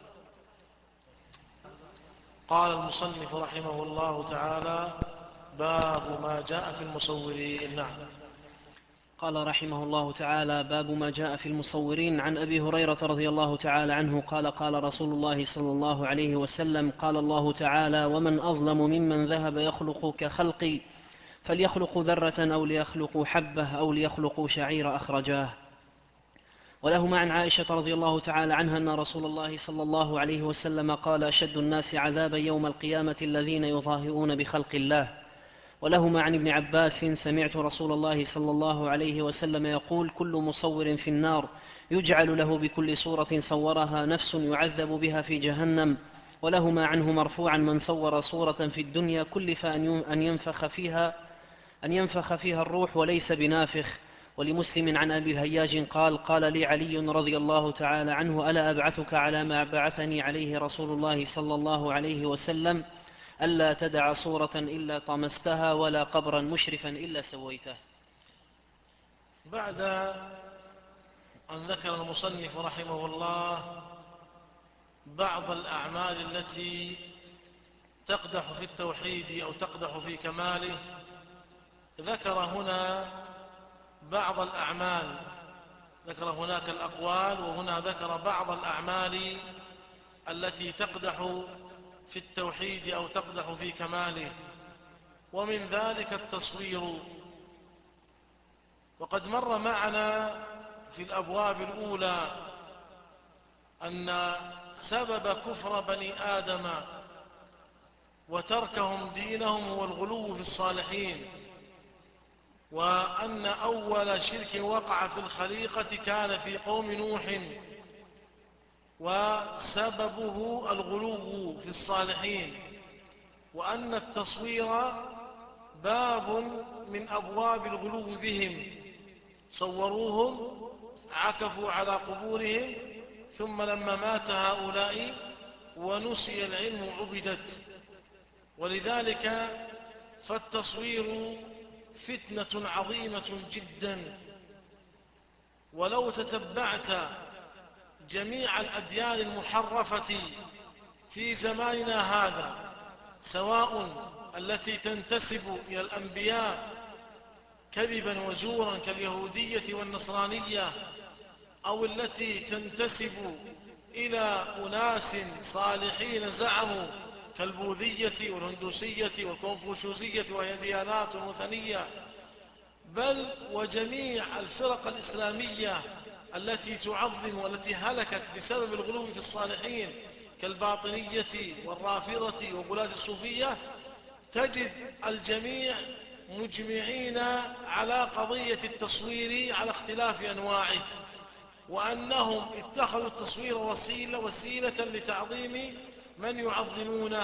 [SPEAKER 1] قال المصنف رحمه الله تعالى: باب ما جاء في المصورين. نعم.
[SPEAKER 2] قال رحمه الله تعالى: باب ما جاء في المصورين. عن أبي هريرة رضي الله تعالى عنه قال: قال رسول الله صلى الله عليه وسلم: قال الله تعالى: ومن أظلم ممن ذهب يخلق كخلقي فليخلقوا ذرة أو ليخلقوا حبة أو ليخلقوا شعير. أخرجاه. ولهما عن عائشة رضي الله تعالى عنها أن رسول الله صلى الله عليه وسلم قال: أشد الناس عذابا يوم القيامة الذين يظاهرون بخلق الله. ولهما عن ابن عباس: سمعت رسول الله صلى الله عليه وسلم يقول: كل مصور في النار يجعل له بكل صورة صورها نفس يعذب بها في جهنم. ولهما عنه مرفوعا: من صور صورة في الدنيا كلف أن ينفخ فيها أن ينفخ فيها الروح وليس بنافخ. ولمسلم عن أبي الهياج قال قال لي علي رضي الله تعالى عنه ألا أبعثك على ما بعثني عليه رسول الله صلى الله عليه وسلم ألا تدع صورة إلا طمستها ولا قبرا مشرفا إلا سويته.
[SPEAKER 1] بعد أن ذكر المصنف رحمه الله بعض الأعمال التي تقدح في التوحيد أو تقدح في كماله، ذكر هنا بعض الأعمال، ذكر هناك الأقوال وهنا ذكر بعض الأعمال التي تقدح في التوحيد أو تقدح في كماله، ومن ذلك التصوير. وقد مر معنا في الأبواب الأولى أن سبب كفر بني آدم وتركهم دينهم هو الغلو في الصالحين، وأن أول شرك وقع في الخليقة كان في قوم نوح، وسببه الغلو في الصالحين، وأن التصوير باب من أبواب الغلو بهم، صوروهم عكفوا على قبورهم، ثم لما مات هؤلاء ونسي العلم عبدت. ولذلك فالتصوير فتنة عظيمة جدا، ولو تتبعت جميع الأديان المحرفة في زماننا هذا، سواء التي تنتسب إلى الأنبياء كذبا وزورا كاليهودية والنصرانية، أو التي تنتسب إلى أناس صالحين زعموا كالبوذية والهندوسية والكونفوشيوسية وهي ديانات وثنية، بل وجميع الفرق الإسلامية التي تعظم والتي هلكت بسبب الغلو في الصالحين كالباطنية والرافضة وغلاة الصوفية، تجد الجميع مجمعين على قضية التصوير على اختلاف أنواعه، وأنهم اتخذوا التصوير وسيلة, وسيلة لتعظيم من يعظمونه.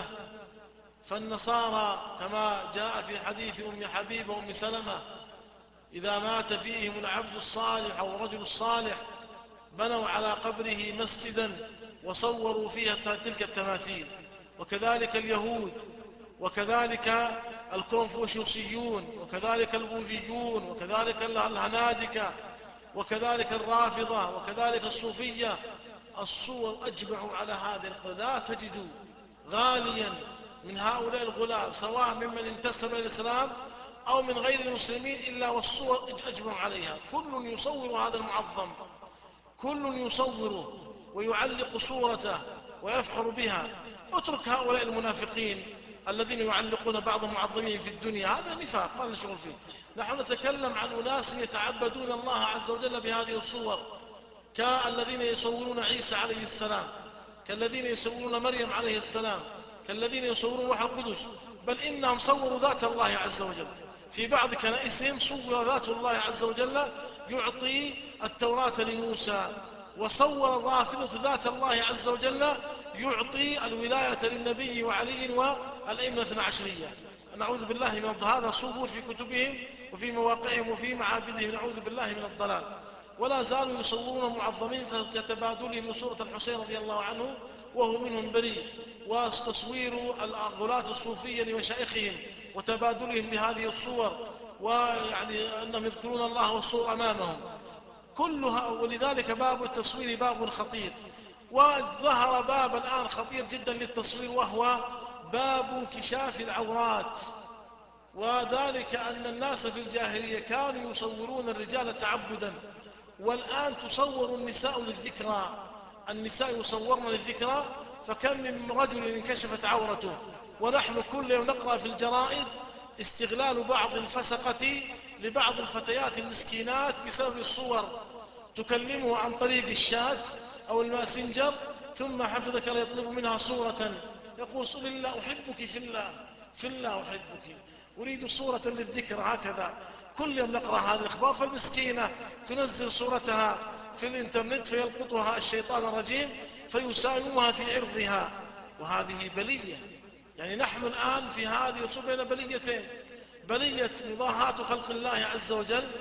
[SPEAKER 1] فالنصارى كما جاء في حديث أم حبيبة وأم سلمة إذا مات فيهم العبد الصالح أو الرجل الصالح بنوا على قبره مسجدا وصوروا فيها تلك التماثيل. وكذلك اليهود، وكذلك الكونفوشيوسيون، وكذلك البوذيون، وكذلك الهنادكة، وكذلك الرافضة، وكذلك الصوفية. الصور أجمعوا على هذه القضية. لا تجد غاليا من هؤلاء الغلاة سواء ممن انتسب إلى الإسلام أو من غير المسلمين إلا والصور أجمعوا عليها. كل يصور هذا المعظم، كل يصوره ويعلق صورته ويفخر بها. اترك هؤلاء المنافقين الذين يعلقون بعض المعظمين في الدنيا، هذا نفاق ما لنا شغل فيه. نحن نتكلم عن أناس يتعبدون الله عز وجل بهذه الصور، كالذين يصورون عيسى عليه السلام، كالذين يصورون مريم عليه السلام، كالذين يصورون روح القدس، بل إنهم صوروا ذات الله عز وجل. في بعض كنائسهم صور ذات الله عز وجل يعطي التوراة لموسى، وصور الرافضة ذات الله عز وجل يعطي الولاية للنبي وعلي والأئمة الاثنى عشرية. نعوذ بالله من الضلال. هذا صور في كتبهم وفي مواقعهم وفي معابدهم، نعوذ بالله من الضلال. ولا زالوا يصورون معظمين كتبادلهم لصورة الحسين رضي الله عنه وهو منهم بريء، وتصوير الغلاة الصوفية لمشايخهم وتبادلهم بهذه الصور، ويعني أنهم يذكرون الله والصور أمامهم كلها. ولذلك باب التصوير باب خطير. وظهر باب الآن خطير جدا للتصوير، وهو باب انكشاف العورات. وذلك أن الناس في الجاهلية كانوا يصورون الرجال تعبدا، والآن تصور النساء للذكرى. النساء يصورن للذكرى، فكم من رجل انكشفت عورته. ونحن كل يوم نقرأ في الجرائد استغلال بعض الفسقة لبعض الفتيات المسكينات بسبب الصور، تكلمه عن طريق الشات أو الماسنجر، ثم حفظك لا يطلب منها صورة، يقول صل الله أحبك في الله، في الله أحبك، أريد صورة للذكر. هكذا كل يوم نقرأ هذه الأخبار. فالمسكينة تنزل صورتها في الإنترنت فيلقطها الشيطان الرجيم فيساومها في عرضها، وهذه بلية. يعني نحن الآن في هذه الصورة بين بليتين: بلية مضاهاة خلق الله عز وجل،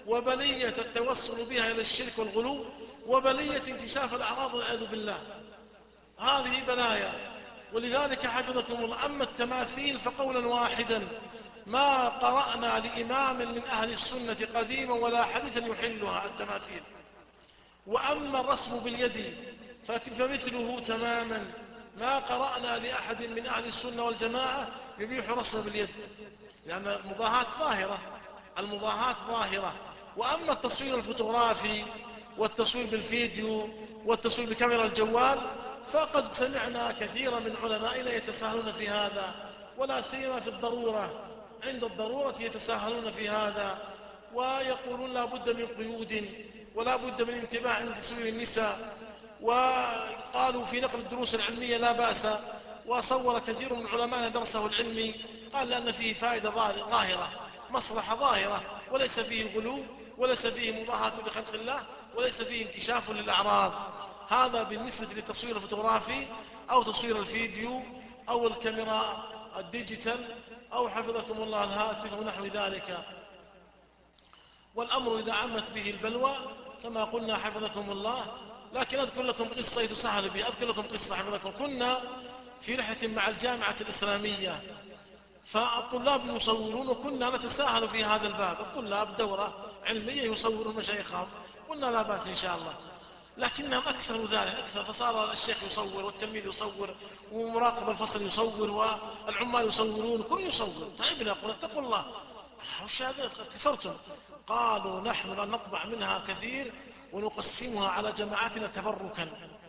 [SPEAKER 1] وبلية التوسل بها إلى الشرك والغلو، وبلية انكشاف الأعراض والعياذ بالله. هذه بلايا. ولذلك حفظكم الله، أما التماثيل فقولا واحدا ما قرأنا لإمام من أهل السنة قديما ولا حديثا يحلها التماثيل. وأما الرسم باليد فمثله تماما ما قرأنا لأحد من أهل السنة والجماعة يبيح رسم باليد، لأن المضاهاة ظاهرة، المضاهاة ظاهرة. وأما التصوير الفوتوغرافي والتصوير بالفيديو والتصوير بكاميرا الجوال فقد سمعنا كثيرا من علمائنا يتساهلون في هذا، ولا سيما في الضرورة، عند الضرورة يتساهلون في هذا، ويقولون لا بد من قيود ولا بد من انتباه عند تصوير النساء. وقالوا في نقل الدروس العلمية لا بأس، وصور كثير من علمائنا درسه العلمي قال لأن فيه فائدة ظاهرة، مصلحة ظاهرة، وليس فيه غلو وليس فيه مضاهاة لخلق الله وليس فيه انكشاف للأعراض. هذا بالنسبة للتصوير الفوتوغرافي أو تصوير الفيديو أو الكاميرا الديجيتال أو حفظكم الله الهاتف ونحو ذلك. والأمر إذا عمت به البلوى كما قلنا حفظكم الله. لكن أذكر لكم قصة يتسهل بها، أذكر لكم قصة حفظكم. كنا في رحلة مع الجامعة الإسلامية فالطلاب يصورون وكنا نتساهل في هذا الباب، الطلاب دورة علمية يصورون مشايخهم، قلنا لا بأس إن شاء الله. لكنهم أكثر ذلك أكثر، فصار الشيخ يصور والتلميذ يصور ومراقب الفصل يصور والعمال يصورون، كل يصور. تعبنا، قلنا اتقوا الله، وش هذا كثرتم؟ قالوا نحن لا نطبع منها كثير ونقسمها على جماعتنا تبركا.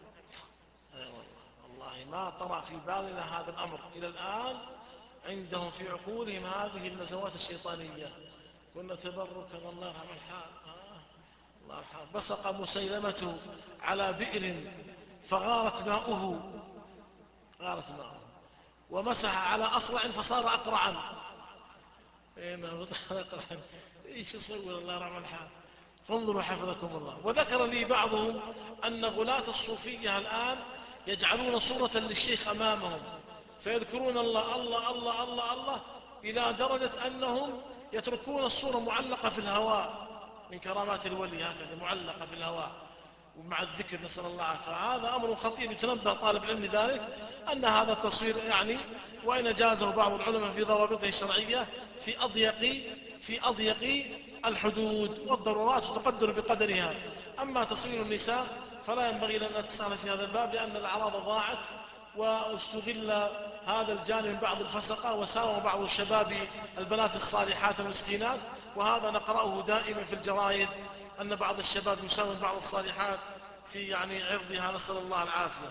[SPEAKER 1] والله ما طرأ في بالنا هذا الأمر إلى الآن، عندهم في عقولهم هذه النزوات الشيطانية. كنا تبركا، الله يرحم الحال. الله يرحم. بصق مسيلمة على بئر فغارت ماؤه، غارت ماؤه ومسح على أصرع فصار أقرعا. اين فصار أقرعا، ايش يصور الله يرحم الحال. فانظروا حفظكم الله. وذكر لي بعضهم أن غلاة الصوفية الآن يجعلون صورة للشيخ أمامهم فيذكرون الله الله الله الله الله إلى درجة أنهم يتركون الصورة معلقة في الهواء من كرامات الولي، هكذا معلقة في الهواء ومع الذكر، نسأل الله العافية. هذا أمر خطير يتنبه طالب العلم ذلك أن هذا التصوير يعني وإن جازه بعض العلماء في ضوابطه الشرعية في أضيق في أضيق الحدود، والضرورات تقدر بقدرها. أما تصوير النساء فلا ينبغي لنا نتساهل في هذا الباب، لأن الأعراض ضاعت واستغل هذا الجانب من بعض الفسقة وساوم بعض الشباب البنات الصالحات المسكينات. وهذا نقرأه دائما في الجرائد أن بعض الشباب يساوم بعض الصالحات في يعني عرضها، نسأل الله العافية.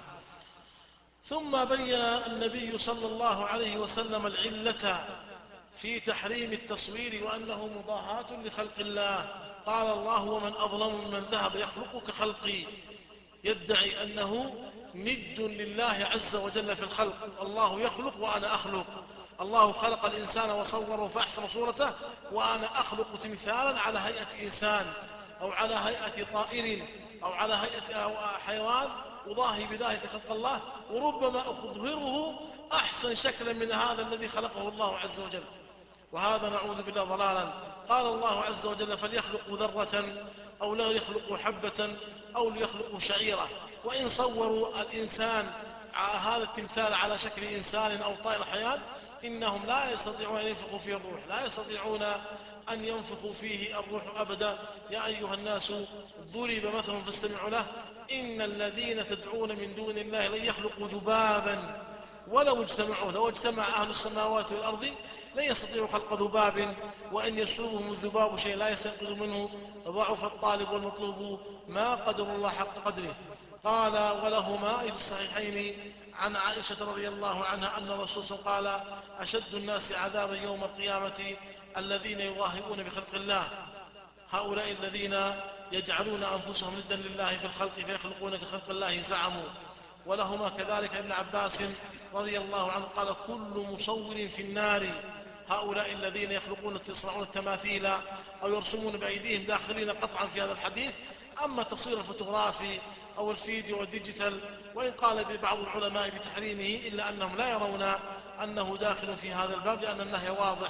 [SPEAKER 1] ثم بين النبي صلى الله عليه وسلم العلة في تحريم التصوير وأنه مضاهاة لخلق الله. قال الله ومن أظلم ممن ذهب يخلق كخلقي، يدعي أنه ند لله عز وجل في الخلق. الله يخلق وأنا أخلق، الله خلق الإنسان وصوره فأحسن صورته، وأنا أخلق تمثالا على هيئة إنسان أو على هيئة طائر أو على هيئة حيوان أضاهي بذلك خلق الله، وربما أظهره أحسن شكلا من هذا الذي خلقه الله عز وجل. وهذا نعوذ بالله ضلالا. قال الله عز وجل فليخلقوا ذرة أو لا يخلقوا حبة أو ليخلقوا شعيرة. وإن صوروا الإنسان هذا التمثال على شكل إنسان أو طائر حياة إنهم لا يستطيعون أن ينفخوا فيه الروح، لا يستطيعون أن ينفخوا فيه الروح أبدا. يا أيها الناس ضرب مثل فاستمعوا له إن الذين تدعون من دون الله لن يخلقوا ذبابا ولو اجتمعوا، لو اجتمع أهل السماوات والأرض لن يستطيعوا خلق ذباب وإن يسلبهم الذباب شيء لا يستنقذ منه ضعف الطالب والمطلوب ما قدر الله حق قدره. قال ولهما في الصحيحين عن عائشة رضي الله عنها أن الرسول قال أشد الناس عذابا يوم القيامة الذين يظاهرون بخلق الله، هؤلاء الذين يجعلون أنفسهم ندا لله في الخلق فيخلقون كخلق الله زعموا. ولهما كذلك ابن عباس رضي الله عنه قال كل مصور في النار، هؤلاء الذين يخلقون يصنعون التماثيل أو يرسمون بأيديهم داخلين قطعا في هذا الحديث. أما التصوير الفوتوغرافي أو الفيديو والديجيتال وإن قال بعض العلماء بتحريمه إلا أنهم لا يرون أنه داخل في هذا الباب، لأن النهي واضح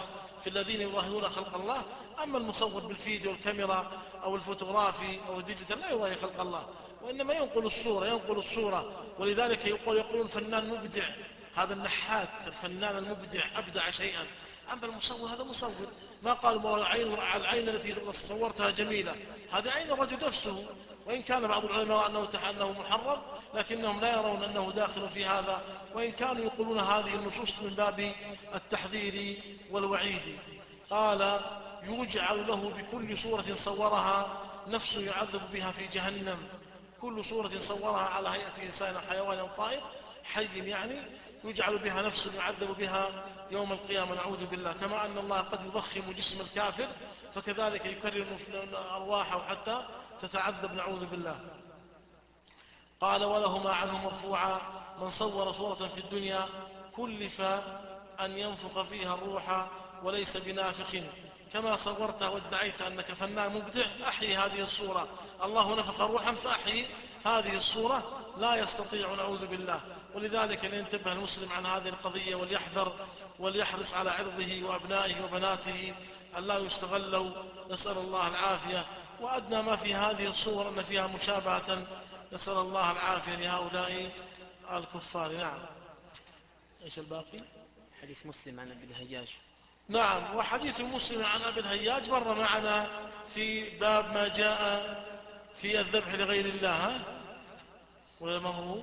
[SPEAKER 1] في الذين يظاهرون خلق الله. أما المصور بالفيديو والكاميرا أو الفوتوغرافي أو الديجيتال لا يظاهر خلق الله، وإنما ينقل الصورة ينقل الصورة ولذلك يقول يقولون فنان مبدع، هذا النحات الفنان المبدع أبدع شيئا. أما المصور هذا مصور، ما قال العين العين التي صورتها جميلة، هذه عين الرجل نفسه، وإن كان بعض العلماء أنه أنه محرم لكنهم لا يرون أنه داخل في هذا، وإن كانوا يقولون هذه النصوص من باب التحذير والوعيد. قال يجعل له بكل صورة صورها نفس يعذب بها في جهنم، كل صورة صورها على هيئة إنسان أو حيوان أو طائر حي يعني يجعل بها نفس يعذب بها يوم القيامة، نعوذ بالله. كما أن الله قد يضخم جسم الكافر فكذلك يكرر أرواحه حتى تتعذب، نعوذ بالله. قال ولهما عنه مرفوعا من صور صورة في الدنيا كلف أن ينفخ فيها الروح وليس بنافخ، كما صورت وادعيت أنك فنان مبدع أحيي هذه الصورة، الله نفخ روحا فأحيي هذه الصورة، لا يستطيع، نعوذ بالله. ولذلك لينتبه المسلم عن هذه القضية وليحذر وليحرص على عرضه وأبنائه وبناته أن لا يستغلوا، نسأل الله العافية. وأدنى ما في هذه الصور أن فيها مشابهة، نسأل الله العافية لهؤلاء الكفار. نعم. ايش الباقي؟
[SPEAKER 2] حديث مسلم عن أبي الهياج.
[SPEAKER 1] نعم، وحديث مسلم عن أبي الهياج مر معنا في باب ما جاء في الذبح لغير الله، ولا ما هو؟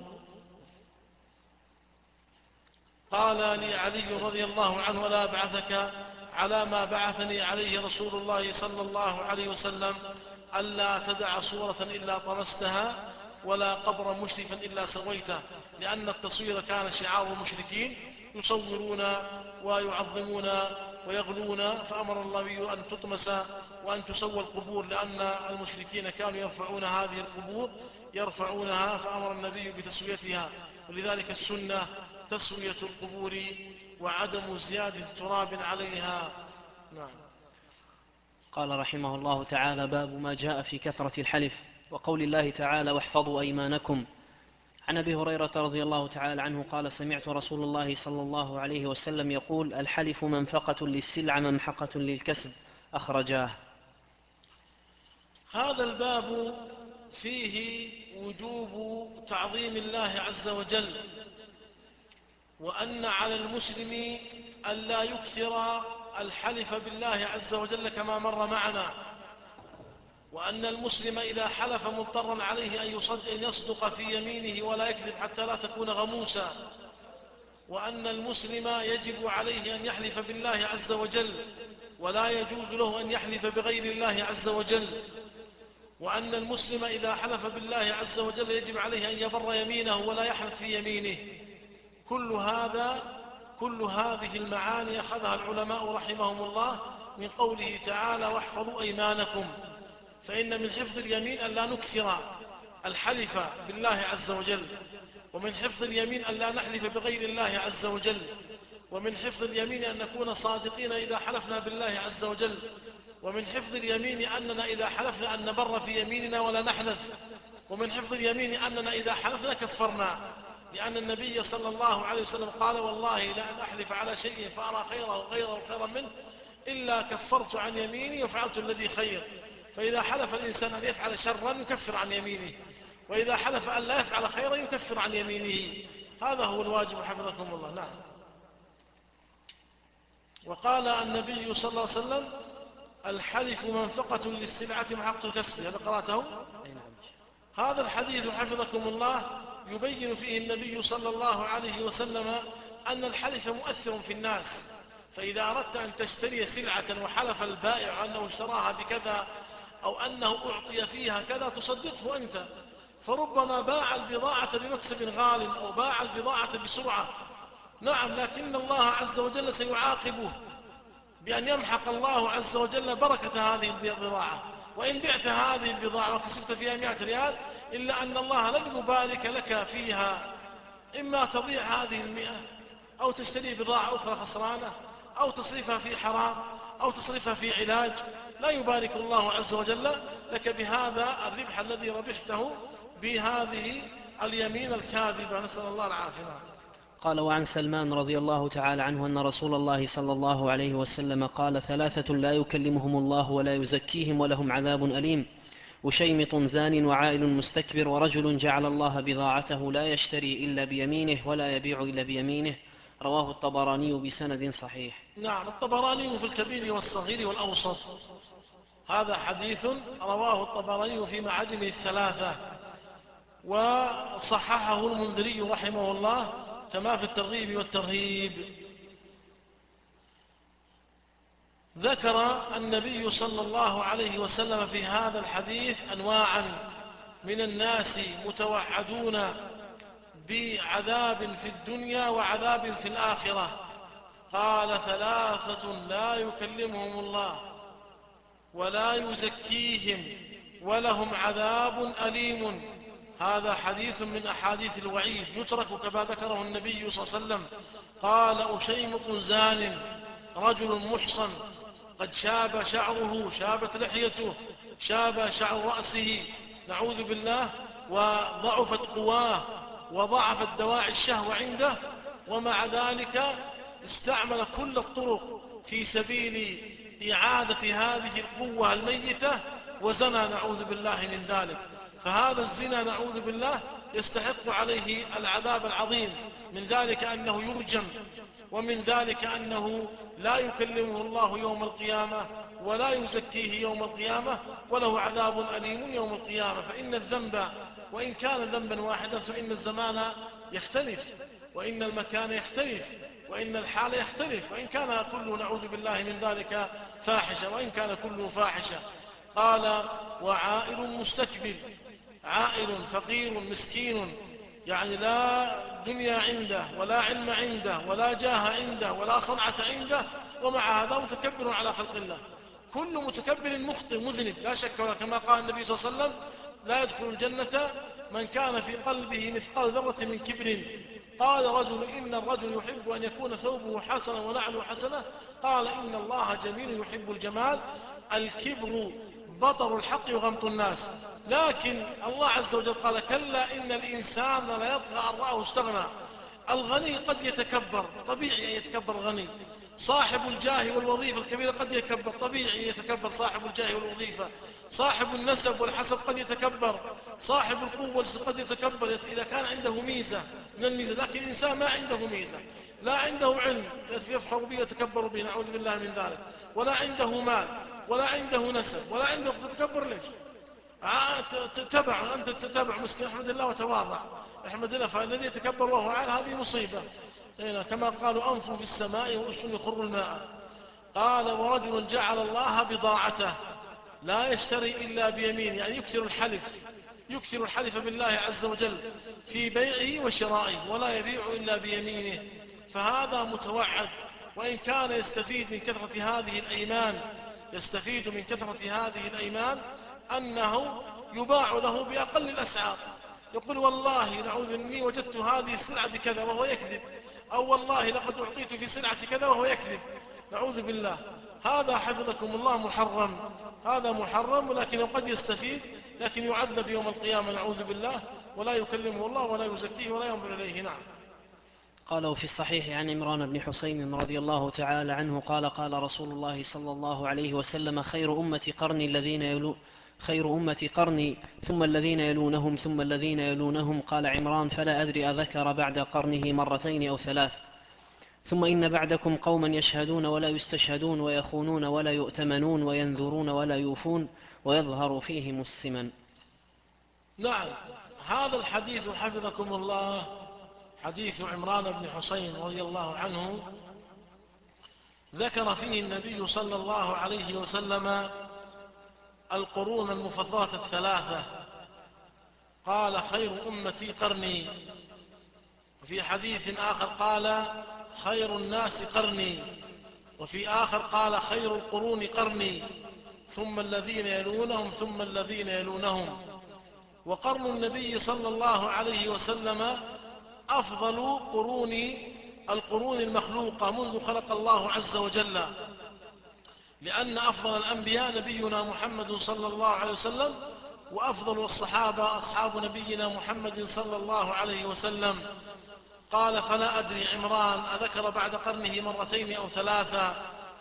[SPEAKER 1] قال لي علي رضي الله عنه ولا أبعثك على ما بعثني عليه رسول الله صلى الله عليه وسلم ألا تدع صورة إلا طمستها ولا قبرا مشرفا إلا سويته، لأن التصوير كان شعار المشركين يصورون ويعظمون ويغلون، فأمر الله أن تطمس وأن تسوى القبور، لأن المشركين كانوا يرفعون هذه القبور يرفعونها، فأمر النبي بتسويتها. ولذلك السنة تسوية القبور وعدم زيادة تراب عليها. نعم.
[SPEAKER 2] قال رحمه الله تعالى باب ما جاء في كثرة الحلف وقول الله تعالى واحفظوا أيمانكم. عن أبي هريرة رضي الله تعالى عنه قال سمعت رسول الله صلى الله عليه وسلم يقول الحلف منفقة للسلع ممحقة للكسب، أخرجاه.
[SPEAKER 1] هذا الباب فيه وجوب تعظيم الله عز وجل، وأن على المسلم ألا يكثر الحلف بالله عز وجل كما مر معنا، وأن المسلم إذا حلف مضطرا عليه أن يصدق في يمينه ولا يكذب حتى لا تكون غموسا، وأن المسلم يجب عليه أن يحلف بالله عز وجل ولا يجوز له أن يحلف بغير الله عز وجل، وأن المسلم إذا حلف بالله عز وجل يجب عليه أن يبر يمينه ولا يحلف في يمينه. كل هذا كل هذه المعاني أخذها العلماء رحمهم الله من قوله تعالى واحفظوا أيمانكم، فإن من حفظ اليمين أن لا نكثر الحلف بالله عز وجل، ومن حفظ اليمين أن لا نحلف بغير الله عز وجل، ومن حفظ اليمين أن نكون صادقين إذا حلفنا بالله عز وجل، ومن حفظ اليمين أننا إذا حلفنا أن نبر في يميننا ولا نحنث، ومن حفظ اليمين أننا إذا حلفنا كفرنا، لأن النبي صلى الله عليه وسلم قال والله لأن أحلف على شيء فأرى خيره غيره خيرا منه إلا كفرت عن يميني وفعلت الذي خير. فإذا حلف الإنسان أن يفعل شرا يكفر عن يمينه، وإذا حلف أن لا يفعل خيرا يكفر عن يمينه. هذا هو الواجب حفظكم الله. نعم. وقال النبي صلى الله عليه وسلم الحلف منفقة للسلعة محقة الكسب، هذا قرأته. هذا الحديث حفظكم الله يبين فيه النبي صلى الله عليه وسلم أن الحلف مؤثر في الناس، فإذا أردت أن تشتري سلعة وحلف البائع أنه اشتراها بكذا أو أنه أعطي فيها كذا تصدقه أنت، فربما باع البضاعة بمكسب غال أو باع البضاعة بسرعة. نعم، لكن الله عز وجل سيعاقبه بأن يمحق الله عز وجل بركة هذه البضاعة، وإن بعت هذه البضاعة وكسبت فيها مئة ريال إلا أن الله لن يبارك لك فيها، إما تضيع هذه المئة أو تشتري بضاعة أخرى خسرانة أو تصرفها في حرام أو تصرفها في علاج، لا يبارك الله عز وجل لك بهذا الربح الذي ربحته بهذه اليمين الكاذبة، نسأل الله العافية.
[SPEAKER 2] قال: وعن سلمان رضي الله تعالى عنه أن رسول الله صلى الله عليه وسلم قال: ثلاثة لا يكلمهم الله ولا يزكيهم ولهم عذاب أليم: وشيمط زان وعائل مستكبر ورجل جعل الله بضاعته لا يشتري إلا بيمينه ولا يبيع إلا بيمينه. رواه الطبراني بسند صحيح.
[SPEAKER 1] نعم، الطبراني في الكبير والصغير والأوسط. هذا حديث رواه الطبراني في معاجمه الثلاثة، وصححه المنذري رحمه الله كما في الترغيب والترهيب. ذكر النبي صلى الله عليه وسلم في هذا الحديث أنواعا من الناس متوعدون بعذاب في الدنيا وعذاب في الآخرة. قال: ثلاثة لا يكلمهم الله ولا يزكيهم ولهم عذاب أليم. هذا حديث من أحاديث الوعيد، يترك كما ذكره النبي صلى الله عليه وسلم. قال: أشيمط زان، رجل محصن قد شاب شعره، شابت لحيته، شاب شعر رأسه، نعوذ بالله، وضعفت قواه وضعفت دواعي الشهوة عنده، ومع ذلك استعمل كل الطرق في سبيل إعادة هذه القوة الميتة وزنى، نعوذ بالله من ذلك. فهذا الزنا نعوذ بالله يستحق عليه العذاب العظيم. من ذلك أنه يرجم، ومن ذلك أنه لا يكلمه الله يوم القيامة ولا يزكيه يوم القيامة وله عذاب أليم يوم القيامة. فإن الذنب وإن كان ذنبا واحدا فإن الزمان يختلف، وإن المكان يختلف، وإن الحال يختلف، وإن كان كله نعوذ بالله من ذلك فاحشة، وإن كان كله فاحشة. قال: وعائل مستكبر، عائل فقير مسكين، يعني لا دنيا عنده ولا علم عنده ولا جاه عنده ولا صنعة عنده، ومع هذا متكبر على خلق الله. كل متكبر مخطئ مذنب لا شك، كما قال النبي صلى الله عليه وسلم: لا يدخل الجنة من كان في قلبه مثقال ذرة من كبر. قال رجل: إن الرجل يحب أن يكون ثوبه حسنا ونعله حسنة. قال: إن الله جميل يحب الجمال. الكبر بطر الحق وغمط الناس. لكن الله عز وجل قال: كلا إن الإنسان لا يطغى أن رآه استغنى. الغني قد يتكبر، طبيعي أن يتكبر الغني. صاحب الجاه والوظيفة الكبيرة قد يتكبر، طبيعي أن يتكبر صاحب الجاه والوظيفة. صاحب النسب والحسب قد يتكبر، صاحب القوة قد يتكبر إذا كان عنده ميزة من الميزة. لكن الإنسان ما عنده ميزة، لا عنده علم يفخر به يتكبر به، نعوذ بالله من ذلك، ولا عنده مال ولا عنده نسب ولا عنده، تتكبر ليش؟ تتبع أنت تتبع مسكين، احمد الله وتواضع، احمد الله. فالذي يتكبر وهو عال هذه مصيبة، كما قالوا: أنفوا في السماء وأسن يخر الماء. قال: ورجل جعل الله بضاعته لا يشتري إلا بيمين، يعني يكثر الحلف، يكثر الحلف بالله عز وجل في بيعه وشرائه، ولا يبيع إلا بيمينه. فهذا متوعد، وإن كان يستفيد من كثرة هذه الأيمان، يستفيد من كثرة هذه الأيمان أنه يباع له بأقل الأسعار. يقول: والله نعوذ إني وجدت هذه السلعة بكذا وهو يكذب، أو والله لقد أعطيت في سلعة كذا وهو يكذب، نعوذ بالله. هذا حفظكم الله محرم، هذا محرم، ولكنه قد يستفيد، لكن يعذب يوم القيامة نعوذ بالله، ولا يكلمه الله ولا يزكيه ولا ينظر إليه. نعم.
[SPEAKER 2] قالوا في الصحيح عن عمران بن حسين رضي الله تعالى عنه قال: قال رسول الله صلى الله عليه وسلم: خير أمة قرني الذين يلو خير أمة قرني ثم الذين يلونهم ثم الذين يلونهم. قال عمران: فلا أدري أذكر بعد قرنه مرتين أو ثلاث. ثم إن بعدكم قوما يشهدون ولا يستشهدون ويخونون ولا يؤتمنون وينذرون ولا يوفون ويظهر فيهم السمن.
[SPEAKER 1] نعم، هذا الحديث حفظكم الله حديث عمران بن حسين رضي الله عنه، ذكر فيه النبي صلى الله عليه وسلم القرون المفضلة الثلاثة. قال: خير أمتي قرني. وفي حديث آخر قال: خير الناس قرني. وفي آخر قال: خير القرون قرني ثم الذين يلونهم ثم الذين يلونهم. وقرن النبي صلى الله عليه وسلم أفضل قرون القرون المخلوقة منذ خلق الله عز وجل، لأن أفضل الأنبياء نبينا محمد صلى الله عليه وسلم، وأفضل الصحابة أصحاب نبينا محمد صلى الله عليه وسلم. قال فلا أدري عمران أذكر بعد قرنه مرتين أو ثلاثة.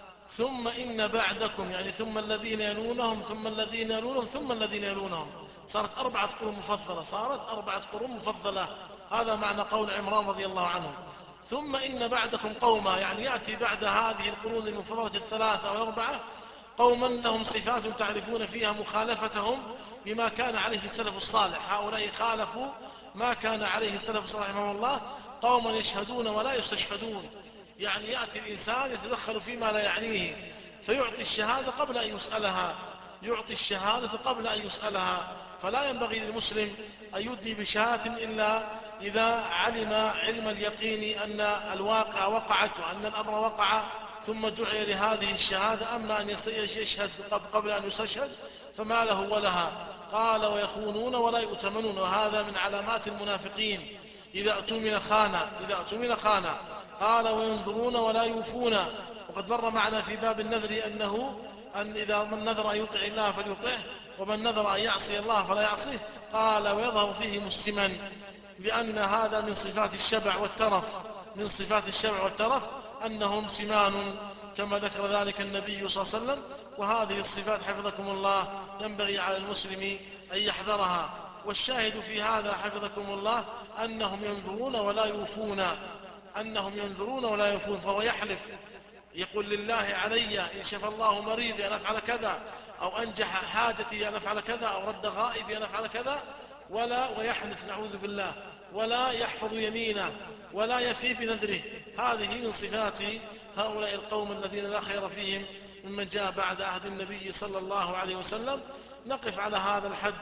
[SPEAKER 1] ثم إن بعدكم يعني ثم الذين يلونهم ثم الذين يلونهم ثم الذين يلونهم، صارت أربعة قرون مفضلة، صارت أربعة قرون مفضلة. هذا معنى قول عمران رضي الله عنه. ثم إن بعدكم قوما، يعني يأتي بعد هذه القرون المفضلة الثلاثة والأربعة قوما لهم صفات تعرفون فيها مخالفتهم بما كان عليه السلف الصالح. هؤلاء خالفوا ما كان عليه السلف الصالح رحمه الله، قوما يشهدون ولا يستشهدون، يعني يأتي الإنسان يتدخل فيما لا يعنيه فيعطي الشهادة قبل أن يسألها، يعطي الشهادة قبل أن يسألها. فلا ينبغي للمسلم أن يدي بشهادة إلا إذا علم علم اليقين أن الواقع وقعت وأن الأمر وقع ثم دعي لهذه الشهادة. أما أن يشهد قبل أن يستشهد فما له ولها. قال ويخونون ولا يؤتمنون، وهذا من علامات المنافقين، إذا أتمن خان، إذا أتمن خان. قال وينظرون ولا يوفون، وقد مر معنا في باب النذر أنه أن إذا من نذر أن يطع الله فليطعه ومن نذر أن يعصي الله فلا يعصيه. قال ويظهر فيهم السمن، لأن هذا من صفات الشبع والترف، من صفات الشبع والترف أنهم سمان كما ذكر ذلك النبي صلى الله عليه وسلم. وهذه الصفات حفظكم الله ينبغي على المسلم أن يحذرها. والشاهد في هذا حفظكم الله أنهم ينظرون ولا يوفون، أنهم ينظرون ولا يوفون. فهو يحلف يقول لله علي إن شفى الله مريضي أن أفعل كذا، أو أنجح حاجتي أن أفعل كذا، أو رد غائبي أن أفعل كذا، ولا ويحلف نعوذ بالله، ولا يحفظ يمينه ولا يفي بنذره. هذه من صفات هؤلاء القوم الذين لا خير فيهم ممن جاء بعد عهد النبي صلى الله عليه وسلم. نقف على هذا الحد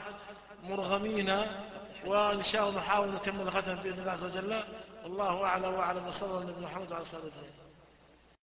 [SPEAKER 1] مرغمين، وإن شاء الله نحاول نكمل غدا بإذن الله عز وجل. والله أعلم وأعلم، وصلى الله على محمد وعلى آله وصحبه.